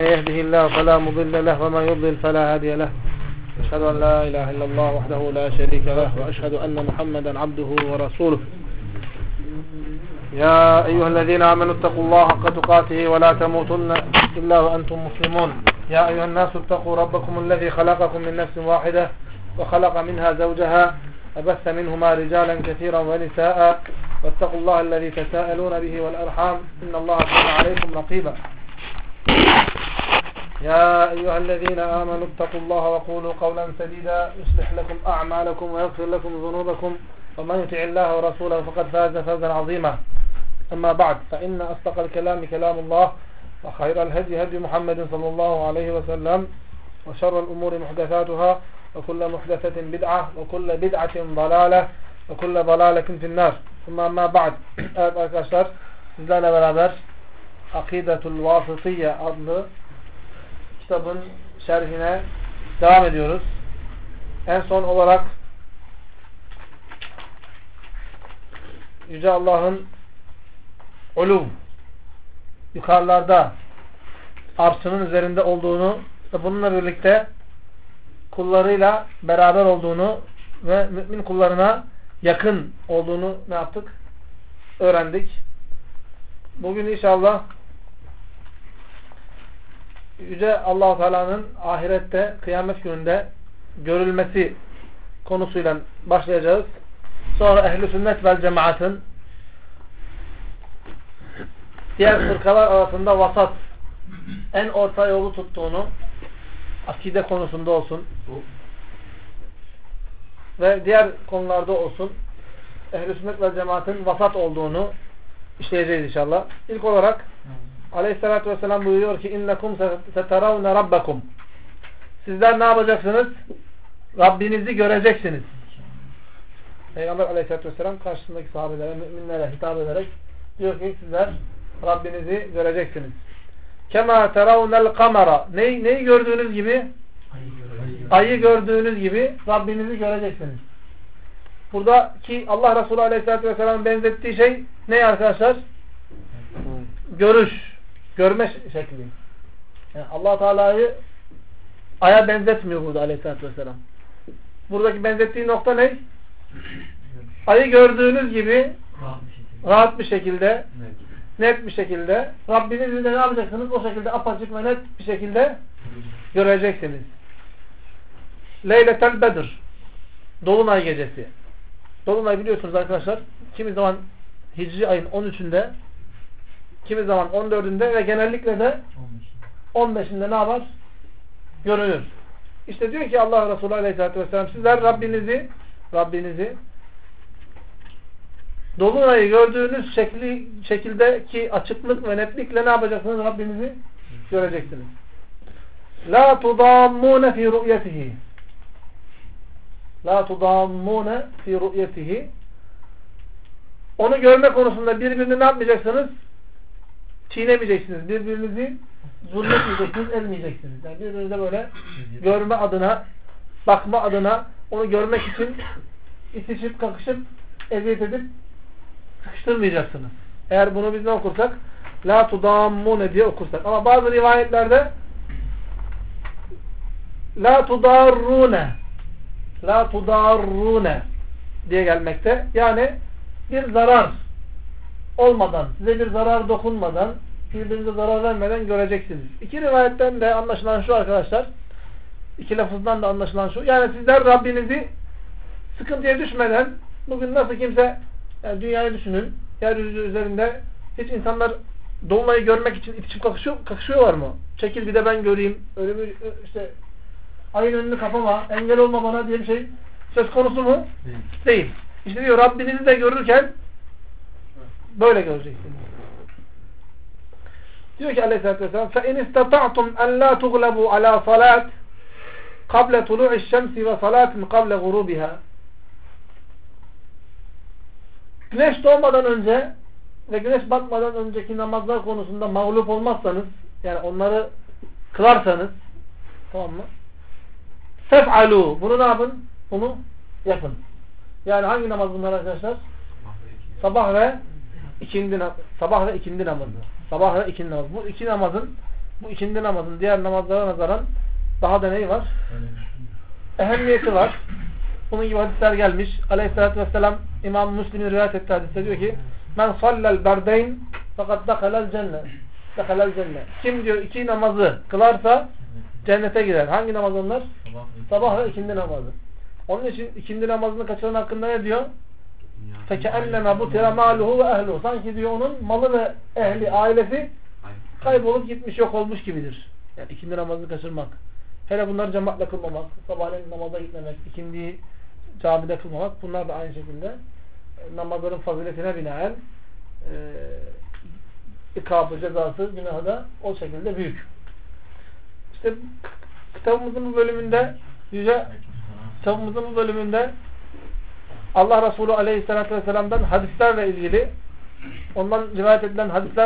يهده الله فلا مضل له ومن يضلل فلا هادي له أشهد أن لا إله إلا الله وحده لا شريك له وأشهد أن محمدا عبده ورسوله يا أيها الذين آمنوا اتقوا الله حق تقاته ولا تموتن إلا وأنتم مسلمون يا أيها الناس اتقوا ربكم الذي خلقكم من نفس واحدة وخلق منها زوجها وبث منهما رجالا كثيرا ونساء واتقوا الله الذي تساءلون به والأرحام إن الله كان عليكم رقيبا يا أيها الذين آمنوا اتقوا الله وقولوا قولا سديدا يصلح لكم أعمالكم ويغفر لكم ذنوبكم ومن يطع الله ورسوله فقد فاز فوزا عظيما أما بعد فإن أصدق الكلام كلام الله وخير الهدي هدي محمد صلى الله عليه وسلم وشر الأمور محدثاتها وكل محدثة بدعة وكل بدعة ضلالة وكل ضلالة في النار ثم أما بعد. Evet arkadaşlar, sizlerle beraber Akidetul Vasıtiyye adlı kitabın şerhine devam ediyoruz. En son olarak Yüce Allah'ın uluv, yukarılarda arşının üzerinde olduğunu ve bununla birlikte kullarıyla beraber olduğunu ve mümin kullarına yakın olduğunu ne yaptık? Öğrendik. Bugün inşallah Yüce Allah-u Teala'nın ahirette, kıyamet gününde görülmesi konusuyla başlayacağız. Sonra ehl-i sünnet vel cemaatın diğer fırkalar arasında vasat, en orta yolu tuttuğunu, akide konusunda olsun ve diğer konularda olsun, ehl-i sünnet vel cemaatın vasat olduğunu işleyeceğiz inşallah. İlk olarak Aleyhisselatü Vesselam buyuruyor ki innekum seteravne rabbakum. Sizler ne yapacaksınız? Rabbinizi göreceksiniz. Peygamber Aleyhisselatü Vesselam karşısındaki sahabelere, müminlere hitap ederek diyor ki sizler Rabbinizi göreceksiniz. Kema teravnel kamera. Neyi gördüğünüz gibi? Ayı gördüğünüz gibi Rabbinizi göreceksiniz. Buradaki Allah Resulü Aleyhisselatü Vesselam'ın benzettiği şey ne arkadaşlar? Görüş. Görme şekli. Yani Allah Teala'yı aya benzetmiyor burada Aleyhisselatü Vesselam. Buradaki benzettiği nokta ne? Ayı gördüğünüz gibi rahat bir şekilde, net bir şekilde Rabbinizi de ne yapacaksınız? O şekilde apaçık ve net bir şekilde göreceksiniz. Leyletel Bedir. Dolunay gecesi. Dolunay biliyorsunuz arkadaşlar, kimi zaman Hicri ayın 13'ünde, kimi zaman 14'ünde ve genellikle de 15'inde ne yapar? Görünür. İşte diyor ki Allah Resulü Aleyhisselatü Vesselam sizler Rabbinizi Dolunay'ı gördüğünüz şekildeki açıklık ve netlikle ne yapacaksınız? Rabbinizi göreceksiniz. La tudammune fi ru'yetihi. La tudammune fi ru'yetihi. Onu görme konusunda birbirini ne yapmayacaksınız? Çiğnemeyeceksiniz. Birbirinizi zulmetmeyeceksiniz, elmeyeceksiniz. Yani birbirinize böyle görme adına, bakma adına, onu görmek için itişip, kakışıp, eziyet edip sıkıştırmayacaksınız. Eğer bunu biz ne okursak? La tudammune diye okursak. Ama bazı rivayetlerde La tudarrune La tudarrune diye gelmekte. Yani bir zarar olmadan, size bir zarar dokunmadan, birbirinize zarar vermeden göreceksiniz. İki rivayetten de anlaşılan şu arkadaşlar. İki lafızdan da anlaşılan şu. Yani sizler Rabbinizi sıkıntıya düşmeden, bugün nasıl kimse, yani dünyayı düşünün, yeryüzü üzerinde hiç insanlar dolunayı görmek için itişip kakışıyorlar mı? Çekil bir de ben göreyim, ölümü işte ayın önünü kapama, engel olma bana diye bir şey söz konusu mu? Değil. İşte diyor Rabbinizi de görürken böyle göreceksiniz. Diyor ki Aleyhisselatü Vesselam فَاِنْ اِسْتَطَعْتُمْ اَنْ لَا تُغْلَبُوا عَلَى صَلَاتٍ قَبْلَ طُلُوعِ الشَّمْسِ وَصَلَاتٍ قَبْلَ غُرُوبِهَا. Güneş doğmadan önce ve güneş batmadan önceki namazlar konusunda mağlup olmazsanız, yani onları kılarsanız, tamam mı? Fef'alû. Bunu ne yapın? Bunu yapın. Yani hangi namaz bunlar arkadaşlar? Sabah ve ikindi namazı. Sabah ve ikindi namazı. Bu iki namazın bu ikindi namazın diğer namazlara nazaran daha da neyi var? Ehemmiyeti var. Bunun gibi hadisler gelmiş. Aleyhisselatü vesselam İmam Müslim'in rivayet ettiği hadiste diyor ki men sallel berdeyn fakat dehalel cennet. Dehalel cennet. Kim diyor iki namazı kılarsa cennete girer. Hangi namaz onlar? Sabah ve ikindi namazı. Onun için ikindi namazını kaçıran hakkında ne diyor? فَكَأَنَّمَا بُتِرَ مَالُهُ وَاَهْلُهُ. Sanki diyor onun malı ve ehli, ailesi kaybolup gitmiş, yok olmuş gibidir. Yani ikindi namazını kaçırmak. Hele bunları cemaatle kılmamak, sabahleyin namaza gitmemek, ikindiyi camide kılmamak, bunlar da aynı şekilde namazların faziletine binaen ikabı, cezası, günahı da o şekilde büyük. İşte kitabımızın bu bölümünde Allah Resulü Aleyhisselatü Vesselam'dan hadislerle ilgili, ondan rivayet edilen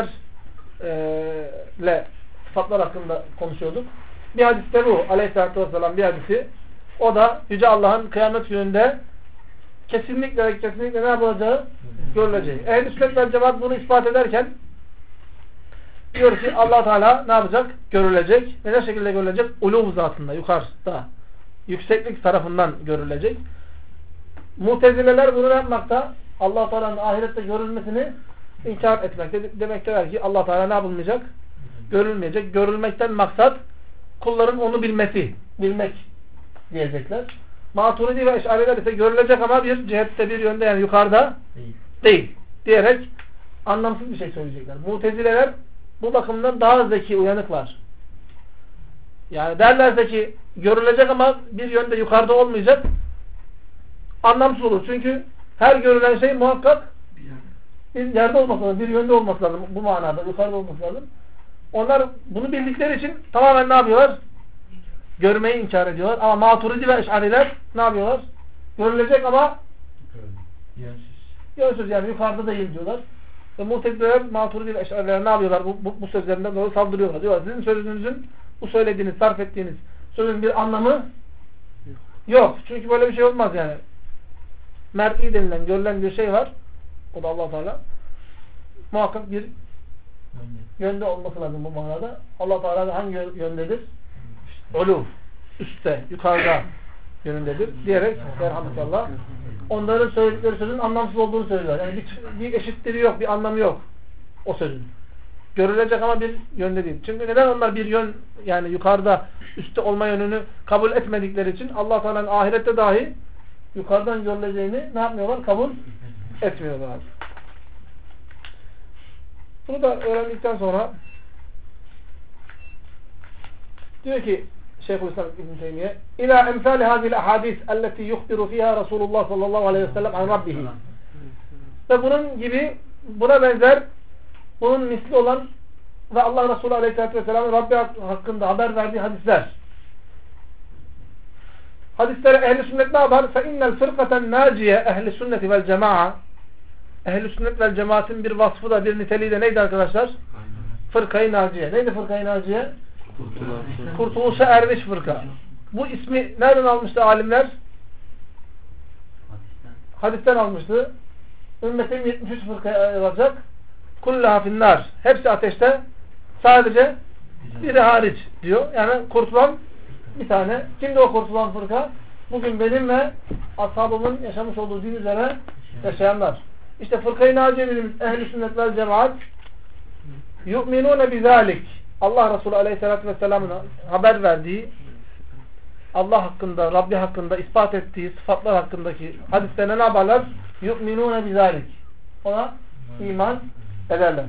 hadislerle sıfatlar hakkında konuşuyorduk. Bir hadiste bu. Aleyhisselatü Vesselam bir hadisi. O da Yüce Allah'ın kıyamet gününde kesinlikle ne yapılacağı görüleceği. Ehl-i sünnet vel cemaat bunu ispat ederken diyor ki Allah Teala ne yapacak? Görülecek. Ve ne şekilde görülecek? Uluv zatında, yukarıda. Yükseklik tarafından görülecek. Mutezileler bunu yapmakta? Allah Teala'nın ahirette görülmesini inkar etmekte. Demekteler ki Allah Teala ne yapılmayacak? Görülmeyecek. Görülmekten maksat kulların onu bilmesi. Bilmek diyecekler. Maturidi ve Eş'ariler ise görülecek ama bir cihette, bir yönde, yani yukarıda değil diyerek anlamsız bir şey söyleyecekler. Mutezileler bu bakımdan daha zeki, uyanıklar. Yani derlerse ki görülecek ama bir yönde yukarıda olmayacak, anlamsız olur. Çünkü her görülen şey muhakkak bir yerde olması lazım, bir yönde olması lazım. Bu manada yukarıda olması lazım. Onlar bunu bildikleri için tamamen ne yapıyorlar? Görmeyi inkar ediyorlar. Ama Maturidi ve Eş'ariler ne yapıyorlar? Görülecek ama yönsüz, yani yukarıda değil diyorlar. Ve Mutezileler Maturidi ve Eş'ariler ne yapıyorlar? Bu sözlerinden dolayı saldırıyorlar. Diyorlar sizin sözünüzün, bu söylediğiniz, sarf ettiğiniz sözün bir anlamı yok. Çünkü böyle bir şey olmaz yani. Mer'i denilen, görülen bir şey var. O da Allah Teala. Muhakkak bir yönde olması lazım bu manada. Allah Teala hangi yöndedir? Uluv, üstte, yukarıda yönündedir diyerek elhamdülillah onların söyledikleri sözün anlamsız olduğunu söylüyorlar. Yani bir eşitliği yok, bir anlamı yok o sözün. Görülecek ama bir yönde değil. Çünkü neden onlar bir yön, yani yukarıda, üstte olma yönünü kabul etmedikleri için Allah Teala'nın ahirette dahi yukarıdan görüleceğini ne yapmıyorlar? Kabul etmiyorlar. Bunu da öğrendikten sonra diyor ki Şeyhülislam İbn Teymiye İlâ emsâli hâzil ahadîs elleti yuhbiru fîhâ Resulullah sallallahu aleyhi ve sellem an Rabbihi. Ve bunun gibi, buna benzer, bunun misli olan ve Allah Resulü aleyhissalatü vesselam'ın Rabbi hakkında haber verdiği hadisler. Hadislere ehl-i sünnet ne yapar? فَاِنَّ الْفِرْقَةَ النَّاجِيَ اَهْلِ السُنَّةِ وَالْجَمَاعَ. Ehl-i sünnet vel cemaatin bir vasfı da, bir niteliği de neydi arkadaşlar? Fırkayı naciye. Neydi fırkayı naciye? Kurtuluşa ermiş fırka. Bu ismi nereden almıştı alimler? Hadisten almıştı. Ümmetim 73 fırkaya ayrılacak. Kullaha finnâr. Hepsi ateşte. Sadece biri hariç diyor. Yani kurtulan bir tane. Kimdi o kurtulan fırka? Bugün benim ve ashabımın yaşamış olduğu din üzere yaşayanlar. İşte fırkayı naciye dediğimiz ehl-i sünnet vel cemaat yu'minûne bizâlik. Allah Resulü Aleyhisselatü Vesselam'ın haber verdiği, Allah hakkında, Rabbi hakkında ispat ettiği sıfatlar hakkındaki hadislerine ne yaparlar? Yu'minûne bizâlik. Ona iman ederler.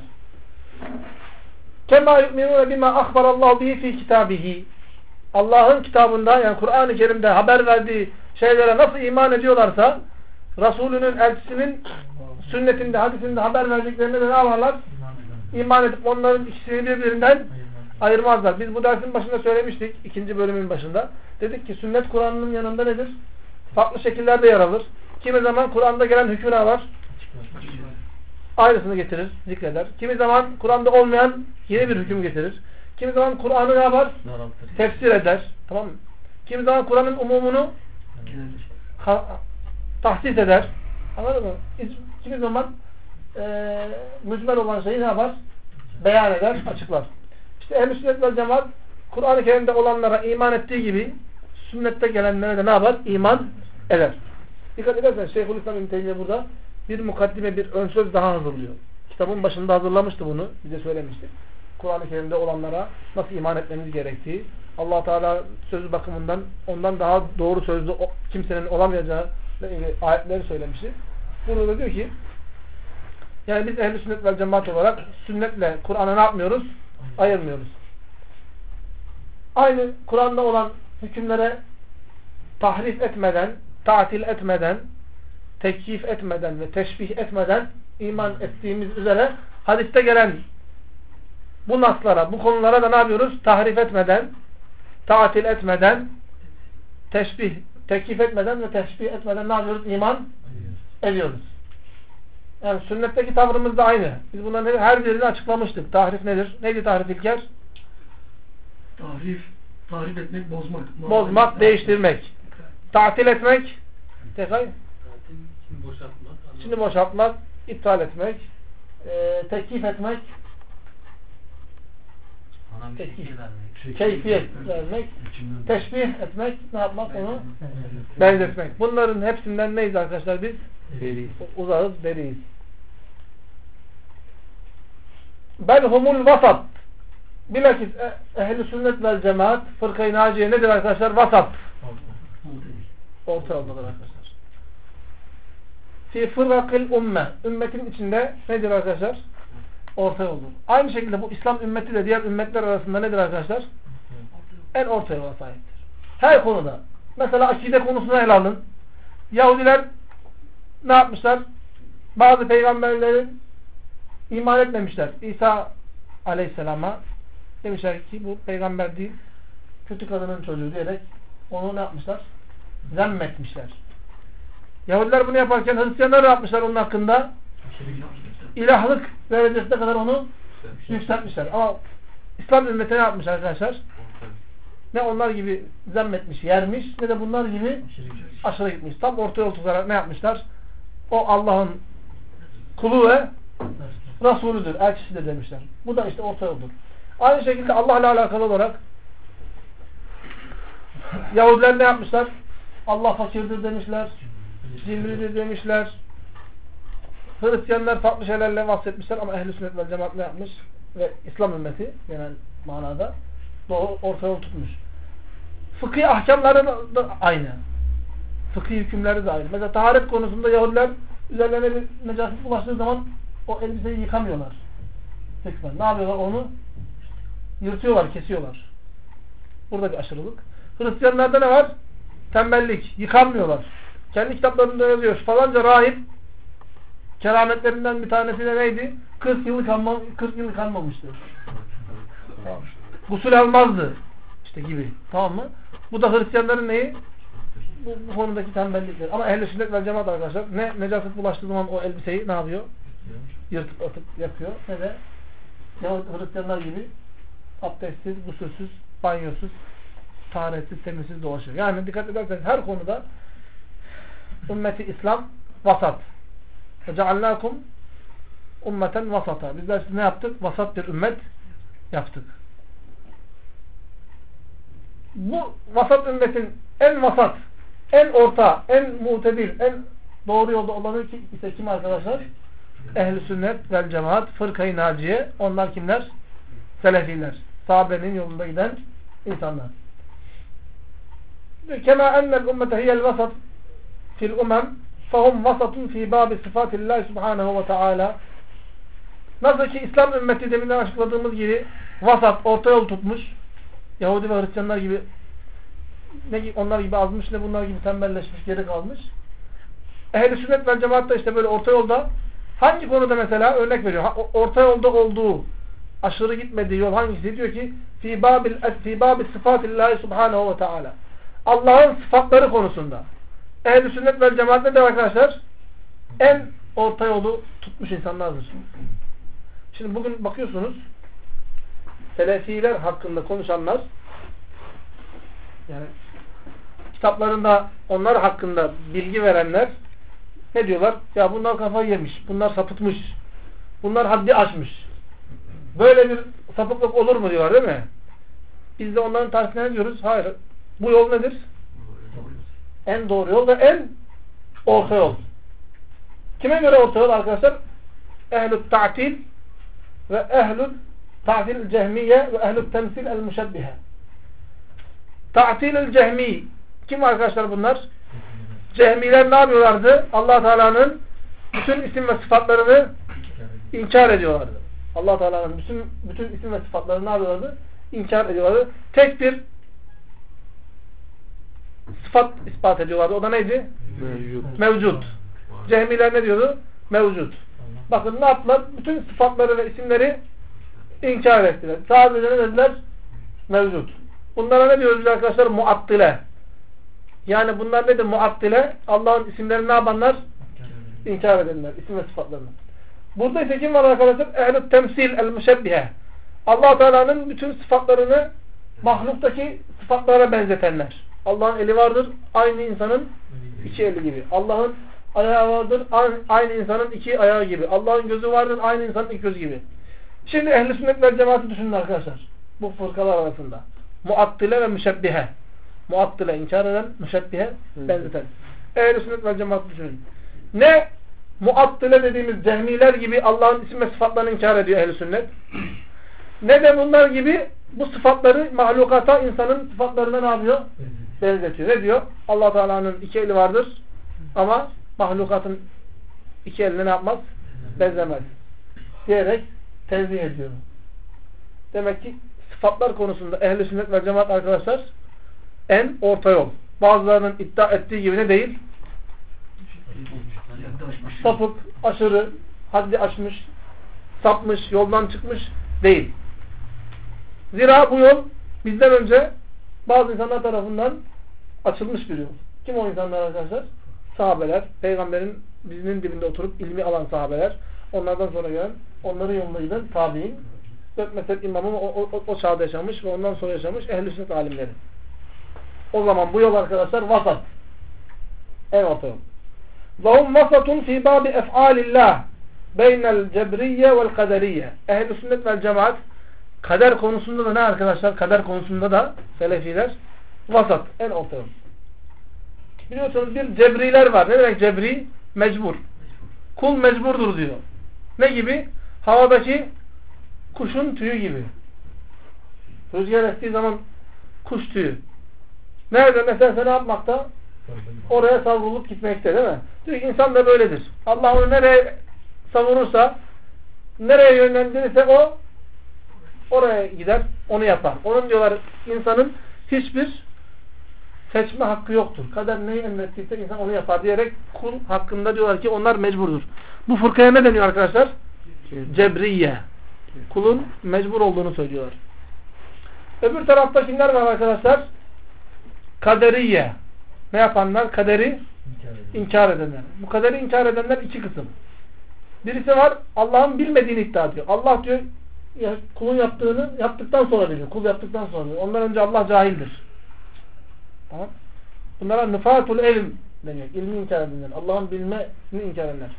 Kemâ yu'minûne bimâ akhbarallahu bihi fî kitâbihi. Allah'ın kitabında, yani Kur'an-ı Kerim'de haber verdiği şeylere nasıl iman ediyorlarsa, Resulünün, elçisinin sünnetinde, hadisinde haber verdiklerine de ne yaparlar? İman edip onların ikisini birbirinden ayırmazlar. Biz bu dersin başında söylemiştik. 2. bölümün başında. Dedik ki sünnet Kur'an'ın yanında nedir? Farklı şekillerde yer alır. Kimi zaman Kur'an'da gelen hükümler var. Aynısını getirir, zikreder. Kimi zaman Kur'an'da olmayan yeni bir hüküm getirir. Kimi zaman Kur'an'ı ne yapar? Tefsir eder. Tamam mı? Kimi zaman Kur'an'ın umumunu tahsis eder. Anladın mı? Kimi zaman mücmel olan şeyi ne yapar? Beyan eder, açıklar. İşte ehl-i sünnet vel cemaat Kur'an-ı Kerim'de olanlara iman ettiği gibi sünnette gelenlere de ne yapar? İman eder. Dikkat edersen Şeyhülislam İbn Teymiye burada bir mukaddime, bir ön söz daha hazırlıyor. Kitabın başında hazırlamıştı bunu. Bize söylemişti. Kur'an-ı Kerim'de olanlara nasıl iman etmemiz gerektiği, Allah Teala sözü bakımından ondan daha doğru sözlü kimsenin olamayacağı ayetleri söylemişti. Burada da diyor ki yani biz ehl-i sünnet vel cemaat olarak sünnetle Kur'an'ı ne yapmıyoruz? Ayırmıyoruz. Aynı Kur'an'da olan hükümlere tahrif etmeden, tatil etmeden, tekyif etmeden ve teşbih etmeden iman ettiğimiz üzere hadiste gelen bu naslara, bu konulara da ne yapıyoruz? Tahrif etmeden, tatil etmeden, teşbih, tekyif etmeden ve teşbih etmeden ne yapıyoruz? İman ediyoruz. Yani sünnetteki tavrımız da aynı. Biz bunların her birini açıklamıştık. Tahrif nedir? Neydi tahrif İlker? Tahrif etmek, bozmak. Bozmak, değiştirmek. Tatil etmek. Tekrar. İçini boşaltmak. İptal etmek. Teklif etmek. Keyfiyet vermek. Teşbih etmek. Ne yapmak? Onu benzetmek. Bunların hepsinden neyiz arkadaşlar biz? Beriyiz. Uzağız, beriyiz. Belhumul vasat. Bilakis ehl-i sünnet vel cemaat fırkayı naciye nedir arkadaşlar? Vasat. Orta yoldadır arkadaşlar. Fi fırkakil umme. Ümmetin içinde nedir arkadaşlar? Orta yoldur. Aynı şekilde bu İslam ümmeti de diğer ümmetler arasında nedir arkadaşlar? En orta yola sahiptir. Her konuda. Mesela akide konusuna ele alın. Yahudiler ne yapmışlar? Bazı peygamberlerin iman etmemişler. İsa Aleyhisselam'a demişler ki bu peygamber değil, kötü kadının çocuğu diyerek onu ne yapmışlar? Zemmetmişler. Yahudiler bunu yaparken Hristiyanlar ne yapmışlar onun hakkında? İlahlık derecesine kadar onu yükseltmişler. Ama İslam ümmeti ne yapmış arkadaşlar? Ne onlar gibi zemmetmiş, yermiş, ne de bunlar gibi aşırı gitmiş. Tam orta yol tutarak ne yapmışlar? O Allah'ın kulu ve Resulüdür, elçisidir demişler. Bu da işte orta yoldur. Aynı şekilde Allah'la alakalı olarak Yahudiler ne yapmışlar? Allah fakirdir demişler. Cimridir demişler. Hristiyanlar farklı şeylerle bahsetmişler ama ehl-i sünnet vel cemaat ne yapmış? Ve İslam ümmeti genel manada doğru orta yol tutmuş. Fıkhi ahkamları da aynı. Fıkhi hükümleri de aynı. Mesela taharet konusunda Yahudiler üzerlerine bir necaset ulaştığı zaman o elbiseyi yıkamıyorlar. Hükmen. Ne yapıyorlar? Onu yırtıyorlar, kesiyorlar. Burada bir aşırılık. Hristiyanlarda ne var? Tembellik. Yıkanmıyorlar. Kendi kitaplarında yazıyor. Falanca rahip kerametlerinden bir tanesi de neydi? 40 yıl yıkanmamıştı. Tamam. Gusül almazdı. İşte gibi. Tamam mı? Bu da Hristiyanların neyi? Bu konudaki tembellikleri. Ama ehl-i sünnet vel cemaat arkadaşlar ne necaset bulaştığı zaman o elbiseyi ne yapıyor? Yırtıp atıp yapıyor. Ne de Hristiyanlar gibi abdestsiz, gusülsüz, banyosuz, taharetsiz, temizsiz dolaşıyor. Yani dikkat ederseniz her konuda ümmeti İslam vasat. وَجَعَلْنَاكُمْ ummeten vasata. Bizler siz ne yaptık? Vasat bir ümmet yaptık. Bu vasat ümmetin en vasat, en orta, en mutedil, en doğru yolda olanı ise kim arkadaşlar? Ehl-i sünnet vel cemaat, fırkayı naciye. Onlar kimler? Selefiler. Sahabenin yolunda giden insanlar. Kema ennel ümmete hiyel vasat fil umem fahum vasatun fi babi sıfatillahi subhanahu ve teala. Nasıl ki İslam ümmeti deminden açıkladığımız gibi vasat, orta yol tutmuş. Yahudi ve Hristiyanlar gibi ne onlar gibi azmış ne bunlar gibi tembelleşmiş, geri kalmış. Ehl-i sünnet vel cemaat da işte böyle orta yolda hangi konuda mesela örnek veriyor. Orta yolda olduğu, aşırı gitmediği yol hangisi? Diyor ki fi babi sıfatillahi subhanahu ve teala. Allah'ın sıfatları konusunda. Ehl-i sünnet vel cemaat ne de arkadaşlar? En orta yolu tutmuş insanlardır. Şimdi bugün bakıyorsunuz Selefiler hakkında konuşanlar yani kitaplarında onlar hakkında bilgi verenler ne diyorlar? Ya bunlar kafayı yemiş. Bunlar sapıtmış. Bunlar haddi aşmış. Böyle bir sapıklık olur mu diyorlar değil mi? Biz de onların tersine ne diyoruz? Hayır. Bu yol nedir? En doğru yol ve en orta yol. Kime göre orta yol arkadaşlar? Ehl-i ta'til ve ehl-i ta'til cehmiye ve ehl-i temsil el-müşebbihe. Ta'til el-cehmi. Kim arkadaşlar bunlar? Cehmiler ne yapıyorlardı? Allah Teala'nın bütün isim ve sıfatlarını inkar ediyorlardı. Allah Teala'nın bütün isim ve sıfatlarını ne yapıyorlardı? İnkar ediyorlardı. Tek bir sıfat ispat ediyorlardı. O da neydi? Mevcut. Cehmiler ne diyordu? Mevcut. Bakın ne yaptılar? Bütün sıfatları ve isimleri inkar ettiler. Sadece ne dediler? Mevcut. Bunlara ne diyoruz biz arkadaşlar? Muattile. Yani bunlar nedir? Muattile. Allah'ın isimlerini ne yapanlar? İnkar edenler. İsim ve sıfatlarını. Burada ise kim var arkadaşlar? Ehl-i temsil el-müşebbihe. Allah Teala'nın bütün sıfatlarını mahluktaki sıfatlara benzetenler. Allah'ın eli vardır. Aynı insanın iki eli gibi. Allah'ın ayağı vardır. Aynı insanın iki ayağı gibi. Allah'ın gözü vardır. Aynı insanın iki gözü gibi. Şimdi ehl-i sünnet ve cemaati düşünün arkadaşlar. Bu fırkalar arasında. Muattile ve müşebbihe. Muattile inkar eden, müşebbihe benzeten. Ehl-i sünnet ve cemaati düşünün. Ne muattile dediğimiz cehmiler gibi Allah'ın isim ve sıfatlarını inkar ediyor ehl-i sünnet. Ne de bunlar gibi bu sıfatları mahlukata, insanın sıfatlarına ne yapıyor? Benzetiyor. Ne diyor? Allah Teala'nın iki eli vardır ama mahlukatın iki eline ne yapmaz? Benzemez. Diyerek tenzih ediyor. Demek ki sıfatlar konusunda ehl-i sünnet ve cemaat arkadaşlar en orta yol. Bazılarının iddia ettiği gibi ne değil? Sapık, aşırı, haddi aşmış, sapmış, yoldan çıkmış değil. Zira bu yol bizden önce bazı insanlar tarafından açılmış bir yol. Kim o insanlar arkadaşlar? Sahabeler, peygamberin dizinin dibinde oturup ilmi alan sahabeler, onlardan sonra gelen, onların yoluna giden tabi'in, dört mezhep imamı o çağda yaşamış ve ondan sonra yaşamış ehl-i sünnet alimleri. O zaman bu yol arkadaşlar vasat. En orta yol. وَهُمْ وَسَطٌ فِي بَابِ اَفْعَالِ اللّٰهِ بَيْنَ الْجَبْرِيَّ وَالْقَدَرِيَّ. Ehl-i sünnet vel cemaat kader konusunda da ne arkadaşlar? Kader konusunda da selefiler vasat. En orta yol. Biliyorsunuz bir cebriler var. Ne demek cebri? Mecbur. Kul mecburdur diyor. Ne gibi? Havadaki kuşun tüyü gibi. Rüzgar estiği zaman kuş tüyü. Nerede mesela ne yapmakta? Oraya savrulup gitmekte değil mi? Diyor ki insan da böyledir. Allah onu nereye savurursa, nereye yönlendirirse o oraya gider, onu yapar. Onun diyorlar insanın hiçbir seçme hakkı yoktur. Kader neyi emrettiyse insan onu yapar diyerek kul hakkında diyorlar ki onlar mecburdur. Bu fırkaya ne deniyor arkadaşlar? Cebriye. Kulun mecbur olduğunu söylüyorlar. Öbür tarafta kimler var arkadaşlar? Kaderiye. Ne yapanlar? Kaderi inkar edenler. Bu kaderi inkar edenler iki kısım. Birisi var Allah'ın bilmediğini iddia ediyor. Allah diyor ya, kulun yaptığını yaptıktan sonra biliyor. Kul yaptıktan sonra biliyor. Ondan önce Allah cahildir. Tamam. Bunlara nıfatul ilm deniyor. İlmi inkar edenler. Allah'ın bilmesini inkar edenler.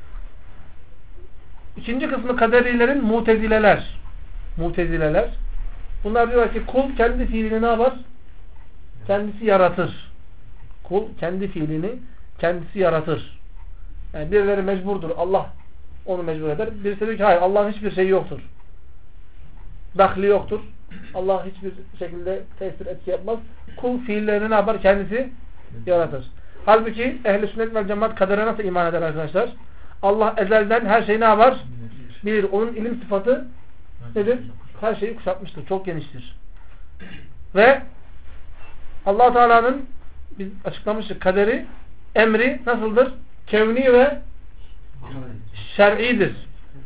İkinci kısmı kaderilerin mutezileler. Mutezileler. Bunlar diyorlar ki kul kendi fiilini ne yapar? Kendisi yaratır. Kul kendi fiilini kendisi yaratır. Yani birileri mecburdur. Allah onu mecbur eder. Birisi diyor ki hayır Allah'ın hiçbir şeyi yoktur. Dahli yoktur. Allah hiçbir şekilde tesir etki yapmaz. Kul fiillerini ne yapar? Kendisi yaratır. Halbuki ehl-i sünnet ve cemaat kadere nasıl iman eder arkadaşlar? Allah ezelden her şeyi ne yapar? Bilir. Onun ilim sıfatı nedir? Her şeyi kuşatmıştır. Çok geniştir. Ve Allah Teala'nın biz açıklamıştık kaderi, emri nasıldır? Kevni ve şer'idir.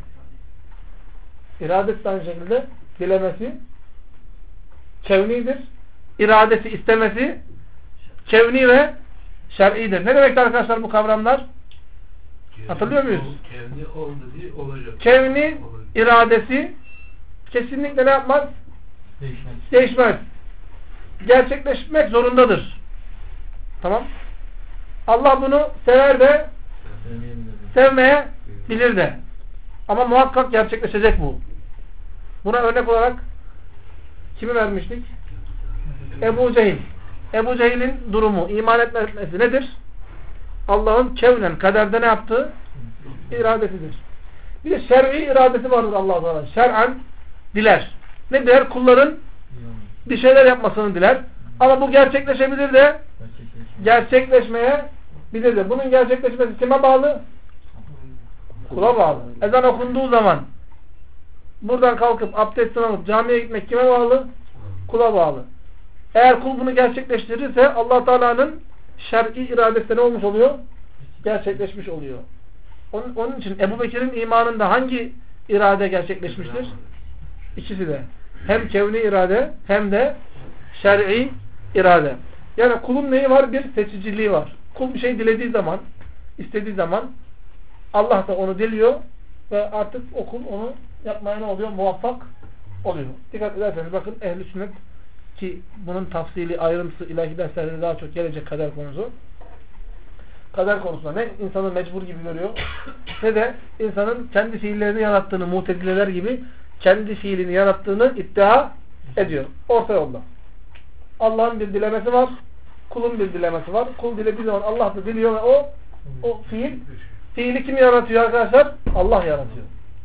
İradesi de aynı şekilde dilemesi kevnidir. İradesi, istemesi kevni ve şer'idir. Ne demek arkadaşlar bu kavramlar? Hatırlıyor muyuz? Kevni oldu diye olacak. Kevni iradesi kesinlikle ne yapmaz? Değişmez. Gerçekleşmek zorundadır. Tamam. Allah bunu sever de sevmeye bilir de. Ama muhakkak gerçekleşecek bu. Buna örnek olarak kimi vermiştik? Ebu Cehil. Ebu Cehil'in durumu, iman etmesi nedir? Allah'ın kevnen, kaderde ne yaptığı? İradesidir. Bir de şer'i iradesi vardır Allah-u Teala. Şer'an diler. Ne diler? Kulların bir şeyler yapmasını diler. Ama bu gerçekleşebilir de gerçekleşmeye bilir de. Bunun gerçekleşmesi kime bağlı? Kula bağlı. Ezan okunduğu zaman buradan kalkıp abdestini alıp camiye gitmek kime bağlı? Kula bağlı. Eğer kul bunu gerçekleştirirse Allah Teala'nın şer'i iradesi ne olmuş oluyor? Gerçekleşmiş oluyor. Onun için Ebu Bekir'in imanında hangi irade gerçekleşmiştir? İkisi de. Hem kevni irade hem de şer'i irade. Yani kulun neyi var? Bir seçiciliği var. Kul bir şey dilediği zaman, istediği zaman Allah da onu diliyor ve artık o kul onu yapmaya ne oluyor? Muvaffak oluyor. Dikkat ederseniz bakın ehl-i sünnet ki bunun tafsili ayrıntısı ilahi derslerde daha çok gelecek kader konusu. Kader konusunda ne insanı mecbur gibi görüyor ne de insanın kendi fiillerini yarattığını mutezileler gibi kendi fiilini yarattığını iddia ediyor. Orta yolda. Allah'ın bir dilemesi var. Kulun bir dilemesi var. Kul dilediği zaman Allah da diliyor ve o fiili kim yaratıyor arkadaşlar? Allah yaratıyor.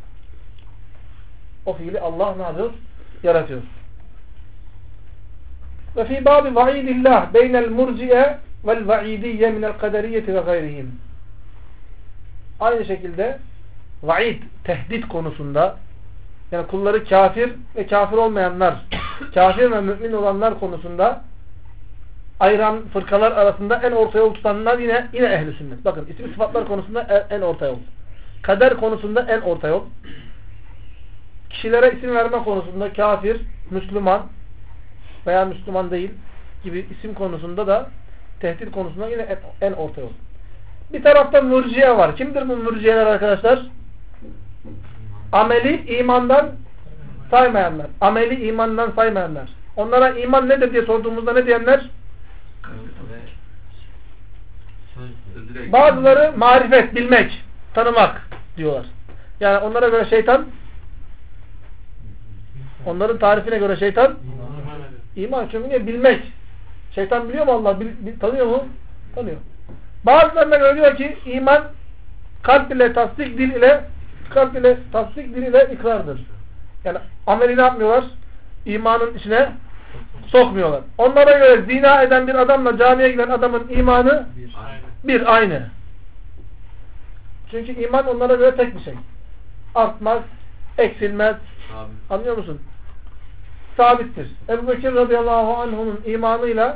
O fiili Allah ne yapıyor? Yaratıyor. Ve fi babi vaidillah beynel murci'e vel vaidiyye minel kaderiyeti ve gayrihim. Aynı şekilde vaid, tehdit konusunda yani kulları kafir ve kafir olmayanlar, kafir ve mümin olanlar konusunda ayıran fırkalar arasında en orta yol tutanlar yine ehl-i sünnet. Bakın isim sıfatlar konusunda en orta yol. Kader konusunda en orta yol. Kişilere isim verme konusunda kafir, Müslüman veya Müslüman değil gibi isim konusunda da tehdit konusunda yine en orta yol. Bir tarafta mürciye var. Kimdir bu mürciyeler arkadaşlar? Ameli imandan saymayanlar. Ameli imandan saymayanlar. Onlara iman nedir diye sorduğumuzda ne diyenler? Bazıları marifet, bilmek, tanımak diyorlar. Yani onlara göre şeytan, onların tarifine göre şeytan iman çünkü bilmek. Şeytan biliyor mu Allah? Tanıyor mu? Tanıyor. Bazılarına göre diyor ki iman kalp ile tasdik, dil ile ikrardır. Yani ameli ne yapmıyorlar? İmanın içine sokmuyorlar. Onlara göre zina eden bir adamla camiye giden adamın imanı aynı. Çünkü iman onlara göre tek bir şey. Artmaz, eksilmez. Anlıyor musun? Sabittir. Ebu Bekir radıyallahu anh'unun imanıyla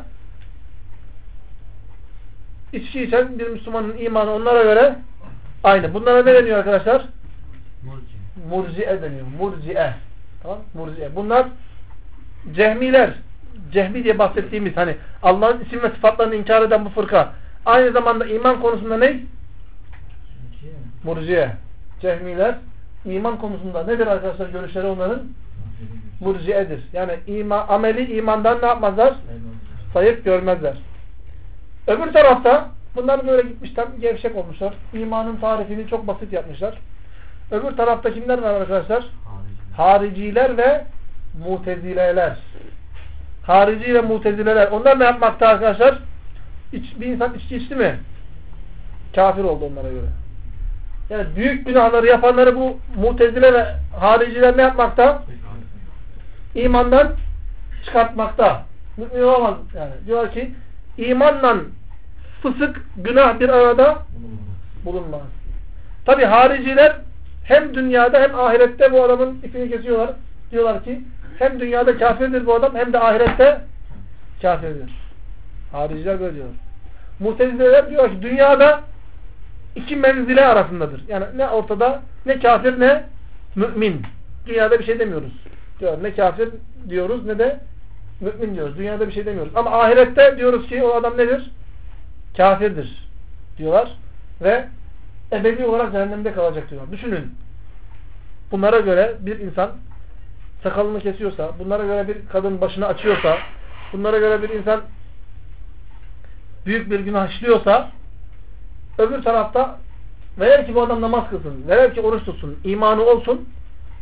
içki içen bir Müslümanın imanı onlara göre aynı. Bunlara ne deniyor arkadaşlar? Murci'e deniyor. Murci'e. Tamam? Murci'e. Bunlar cehmiler. Cehmi diye bahsettiğimiz hani Allah'ın isim ve sıfatlarını inkar eden bu fırka. Aynı zamanda iman konusunda ne? Murci'e. Cehmiler iman konusunda nedir arkadaşlar görüşleri onların? Murci'edir. Yani ameli imandan ne yapmazlar? Sayıp görmezler. Öbür tarafta bunlar böyle gitmişler, gevşek olmuşlar. İmanın tarifini çok basit yapmışlar. Öbür tarafta kimler var arkadaşlar? Hariciler ve mutezileler. Harici ve mutezileler. Onlar ne yapmakta arkadaşlar? Bir insan içki içti mi? Kafir oldu onlara göre. Yani büyük günahları yapanları bu mutezile ve hariciler ne yapmakta? İmandan çıkartmakta. Mümin olamaz yani. Diyor ki imanla fısık, günah bir arada bulunmaz. Tabi hariciler hem dünyada hem ahirette bu adamın ipini kesiyorlar. Diyorlar ki hem dünyada kafirdir bu adam hem de ahirette kafirdir. Hariciler böyle diyor. Mutezileler diyor ki dünyada iki menzile arasındadır. Yani ne ortada ne kafir ne mümin. Dünyada bir şey demiyoruz. Diyor, ne kafir diyoruz ne de mümin diyoruz. Dünyada bir şey demiyoruz. Ama ahirette diyoruz ki o adam nedir? Kafirdir diyorlar. Ve ebedi olarak cehennemde kalacak diyorlar. Düşünün. Bunlara göre bir insan sakalını kesiyorsa, bunlara göre bir kadın başını açıyorsa, bunlara göre bir insan büyük bir günah işliyorsa öbür tarafta velev ki bu adam namaz kılsın, velev ki oruç tutsun, imanı olsun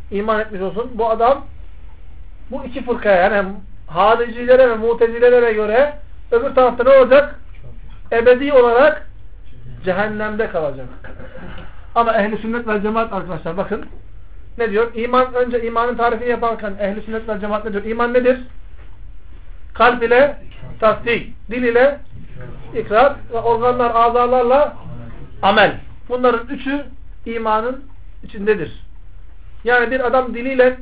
iman etmiş olsun. Bu adam bu iki fırkaya yani haricilere ve mutezilelere göre öbür tarafta ne olacak? Ebedi olarak cehennemde kalacak. Ama ehl-i sünnet vel cemaat arkadaşlar bakın ne diyor? Önce imanın tarifini yaparken ehl-i sünnet vel cemaat ne diyor? İman nedir? Kalp ile tasdik, dil ile ikrar ve organlar, azalarla amel. Bunların üçü imanın içindedir. Yani bir adam diliyle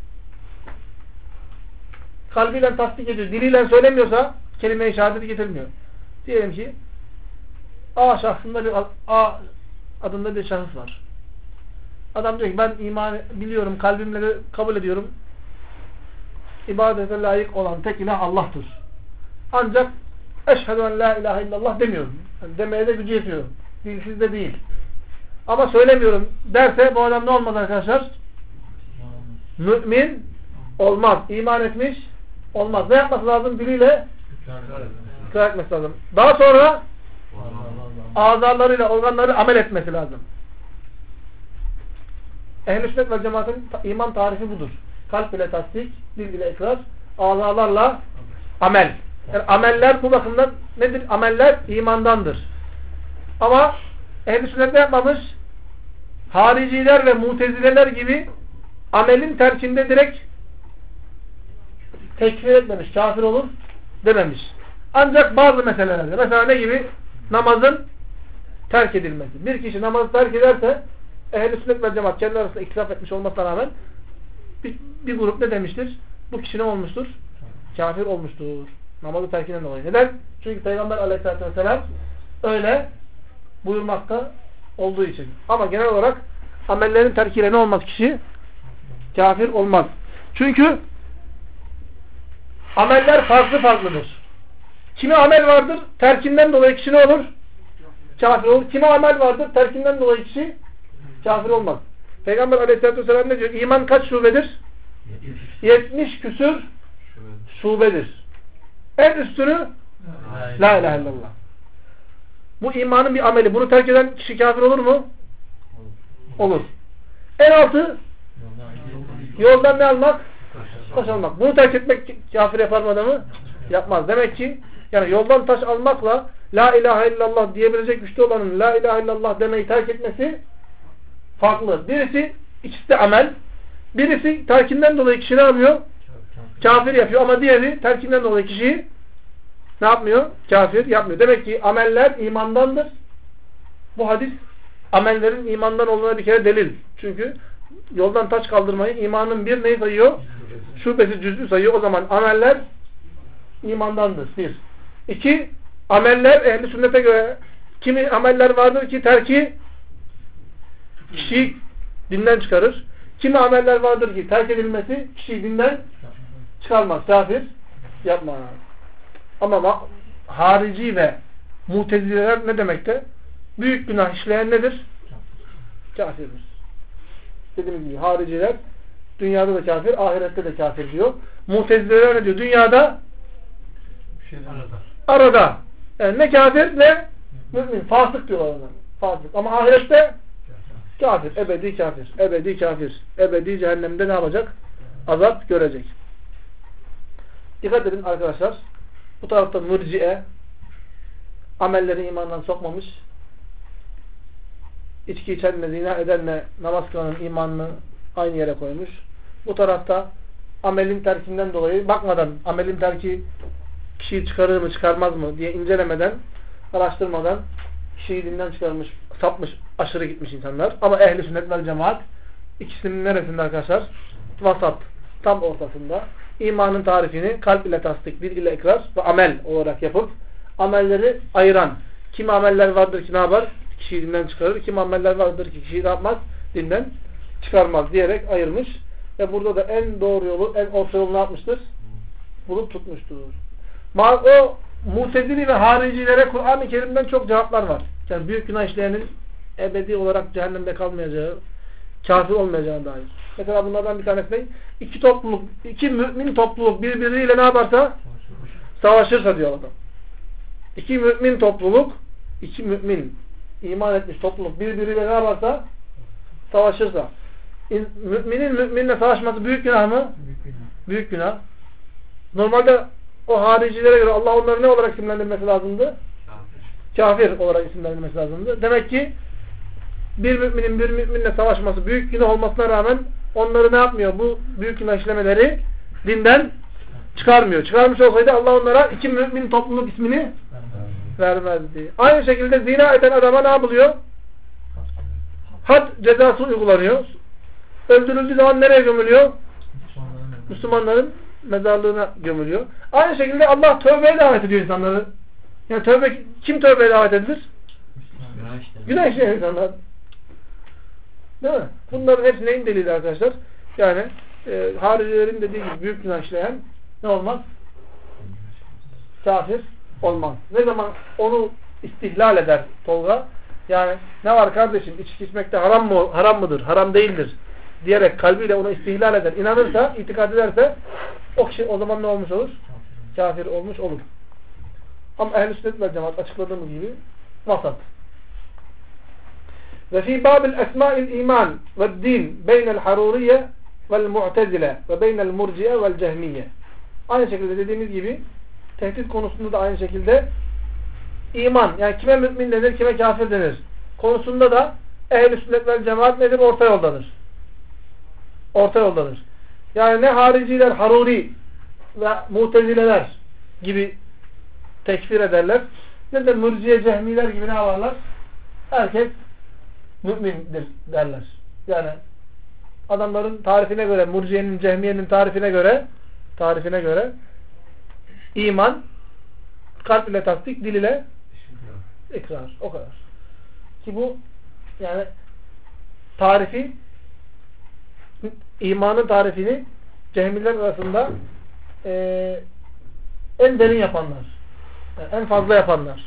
kalbiyle tasdik ediyor, diliyle söylemiyorsa kelime-i şehadeti getirmiyor. Diyelim ki A şahsında A adında bir şahıs var. Adam diyor ki ben iman biliyorum, kalbimle de kabul ediyorum. İbadete layık olan tek ilah Allah'tır. Ancak eşhedü en la ilahe illallah demiyorum. Yani demeye de gücü yetiyor. Dilsiz de değil. Ama söylemiyorum derse bu adam ne olmaz arkadaşlar? Mümin olmaz. İman etmiş olmaz. Ne yapması lazım? Diliyle ikrar etmesi lazım. Daha sonra azalarıyla, organları amel etmesi lazım. Ehl-i sünnet ve cemaatin iman tarifi budur. Kalp ile tasdik, dil ile ikrar, azalarla amel. Yani ameller bu bakımdan nedir? Ameller imandandır. Ama ehl-i sünnet ne yapmamış? Hariciler ve mutezileler gibi amelin terkinde direkt tekfir etmemiş, kafir olur dememiş. Ancak bazı meselelerde, mesela ne gibi? Namazın terk edilmesi. Bir kişi namazı terk ederse ehl-i sünnet ve cemaat kendi arasında ihtilaf etmiş olmasına rağmen bir grup ne demiştir? Bu kişi ne olmuştur? Kafir olmuştur. Namazı terkinden dolayı. Neden? Çünkü Peygamber aleyhissalatü vesselam öyle buyurmakta olduğu için. Ama genel olarak amellerin terkiyle ne olmaz kişi? Kafir olmaz. Çünkü ameller farklı farklıdır. Kime amel vardır? Terkinden dolayı kişi ne olur? Kafir olur. Kime amel vardır? Terkinden dolayı kişi kafir olmaz. Peygamber aleyhissalatü vesselam ne diyor? İman kaç şubedir? 70 küsür şubedir. En üstünü la ilahe illallah. Bu imanın bir ameli. Bunu terk eden kişi kafir olur mu? Olur. En altı yoldan ne almak? Taş almak. Bunu terk etmek kafir yapar mı adamı? Yapmaz. Demek ki yani yoldan taş almakla la ilahe illallah diyebilecek güçlü olanın la ilahe illallah demeyi terk etmesi farklı. Birisi ikisi de amel. Birisi terkinden dolayı kişi ne yapıyor? Kafir yapıyor ama diğeri terkinden dolayı kişiyi ne yapmıyor? Kafir yapmıyor. Demek ki ameller imandandır. Bu hadis amellerin imandan olduğuna bir kere delil. Çünkü yoldan taş kaldırmayı imanın bir neyi sayıyor? Şubesi cüz'ü sayıyor. O zaman ameller imandandır. Bir. İki, ameller ehl-i sünnete göre kimi ameller vardır ki terki kişiyi dinden çıkarır. Kimi ameller vardır ki terk edilmesi kişiyi dinden çıkarmaz. Kafir yapmaz. Ama harici ve mutezileler ne demekte? Büyük günah işleyen nedir? Kafirdir. Dediğimiz gibi hariciler dünyada da kafir, ahirette de kafir diyor. Mutezileler ne diyor? Dünyada arada. Yani ne kafir ne mümin. Fasık diyorlar ona. Fasık. Ama ahirette kafir. Ebedi kafir. Ebedi kafir. Ebedi cehennemde ne yapacak? Azap görecek. Dikkat edin arkadaşlar. Bu tarafta mürciye amelleri imandan sokmamış. İçki içenle, zina edenle namaz kılanın imanını aynı yere koymuş. Bu tarafta amelin terkinden dolayı bakmadan amelin terki kişiyi çıkarır mı çıkarmaz mı diye incelemeden, araştırmadan kişiyi dinden çıkarmış, sapmış, aşırı gitmiş insanlar. Ama ehl-i sünnet vel cemaat ikisinin neresinde arkadaşlar? Vasat. Tam ortasında. İmanın tarifini kalp ile tasdik, dil ile ikrar ve amel olarak yapıp amelleri ayıran. Kimi ameller vardır ki ne yapar? Kişiyi dinden çıkarır. Kimi ameller vardır ki kişiyi ne yapmaz? Dinden çıkarmaz diyerek ayırmış. Ve burada da en doğru yolu, en orta yolu ne yapmıştır? Bulup tutmuştur. O mutezili ve haricilere Kur'an-ı Kerim'den çok cevaplar var. Yani büyük günah işleyenin ebedi olarak cehennemde kalmayacağı, kafir olmayacağına dair. Mesela bunlardan bir tanesi ne? İki mümin topluluk birbiriyle ne yaparsa savaşırsa diyor adam. İki mümin topluluk, iki mümin iman etmiş topluluk birbiriyle ne yaparsa savaşırsa. Müminin müminle savaşması büyük günah mı? Büyük günah. Büyük günah. Normalde o haricilere göre Allah onları ne olarak isimlendirmesi lazımdı? Kafir olarak isimlendirmesi lazımdı. Demek ki bir müminin bir müminle savaşması büyük günah olmasına rağmen onları ne yapmıyor? Bu büyük günah işlemeleri dinden çıkarmıyor. Çıkarmış olsaydı Allah onlara iki mümin topluluk ismini vermezdi. Aynı şekilde zina eden adama ne yapılıyor? Had cezası uygulanıyor. Öldürüldüğü zaman nereye gömülüyor? Müslümanların mezarlığına gömülüyor. Aynı şekilde Allah tövbeye davet ediyor insanları. Yani kim tövbeye davet edilir? Günah işleyen insanlar. Değil mi? Bunların hepsi neyin delili arkadaşlar? Yani haricilerin dediği gibi büyük günah işleyen ne olmaz? Kafir olmaz. Ne zaman onu istihlal eder Tolga? Yani ne var kardeşim içki içmekte haram mıdır? Haram değildir. Diyerek kalbiyle onu istihlal eder. İnanırsa, itikad ederse o kişi o zaman ne olmuş olur? Kafir olmuş olur. Ama ehl-i sünnet vel cemaat açıkladığımız gibi vasat. Ve fi babil esma'il iman ve din beynel haruriye vel mu'tezile ve beynel murciye vel cehmiye. Aynı şekilde dediğimiz gibi tehdit konusunda da aynı şekilde iman, yani kime mümin denir, kime kafir denir konusunda da ehl-i sünnet vel cemaat nedir? Orta yoldadır. Orta yoldadır. Yani ne hariciler, haruri ve mutezileler gibi tekfir ederler, ne de murciye, cehmiler gibi ne yaparlar? Herkes mümindir derler. Yani adamların tarifine göre, murciyenin, cehmiyenin tarifine göre iman kalp ile tasdik, dil ile ikrar. O kadar. Ki bu yani tarifi, imanın tarifini cehmiler arasında en derin yapanlar. Yani en fazla yapanlar.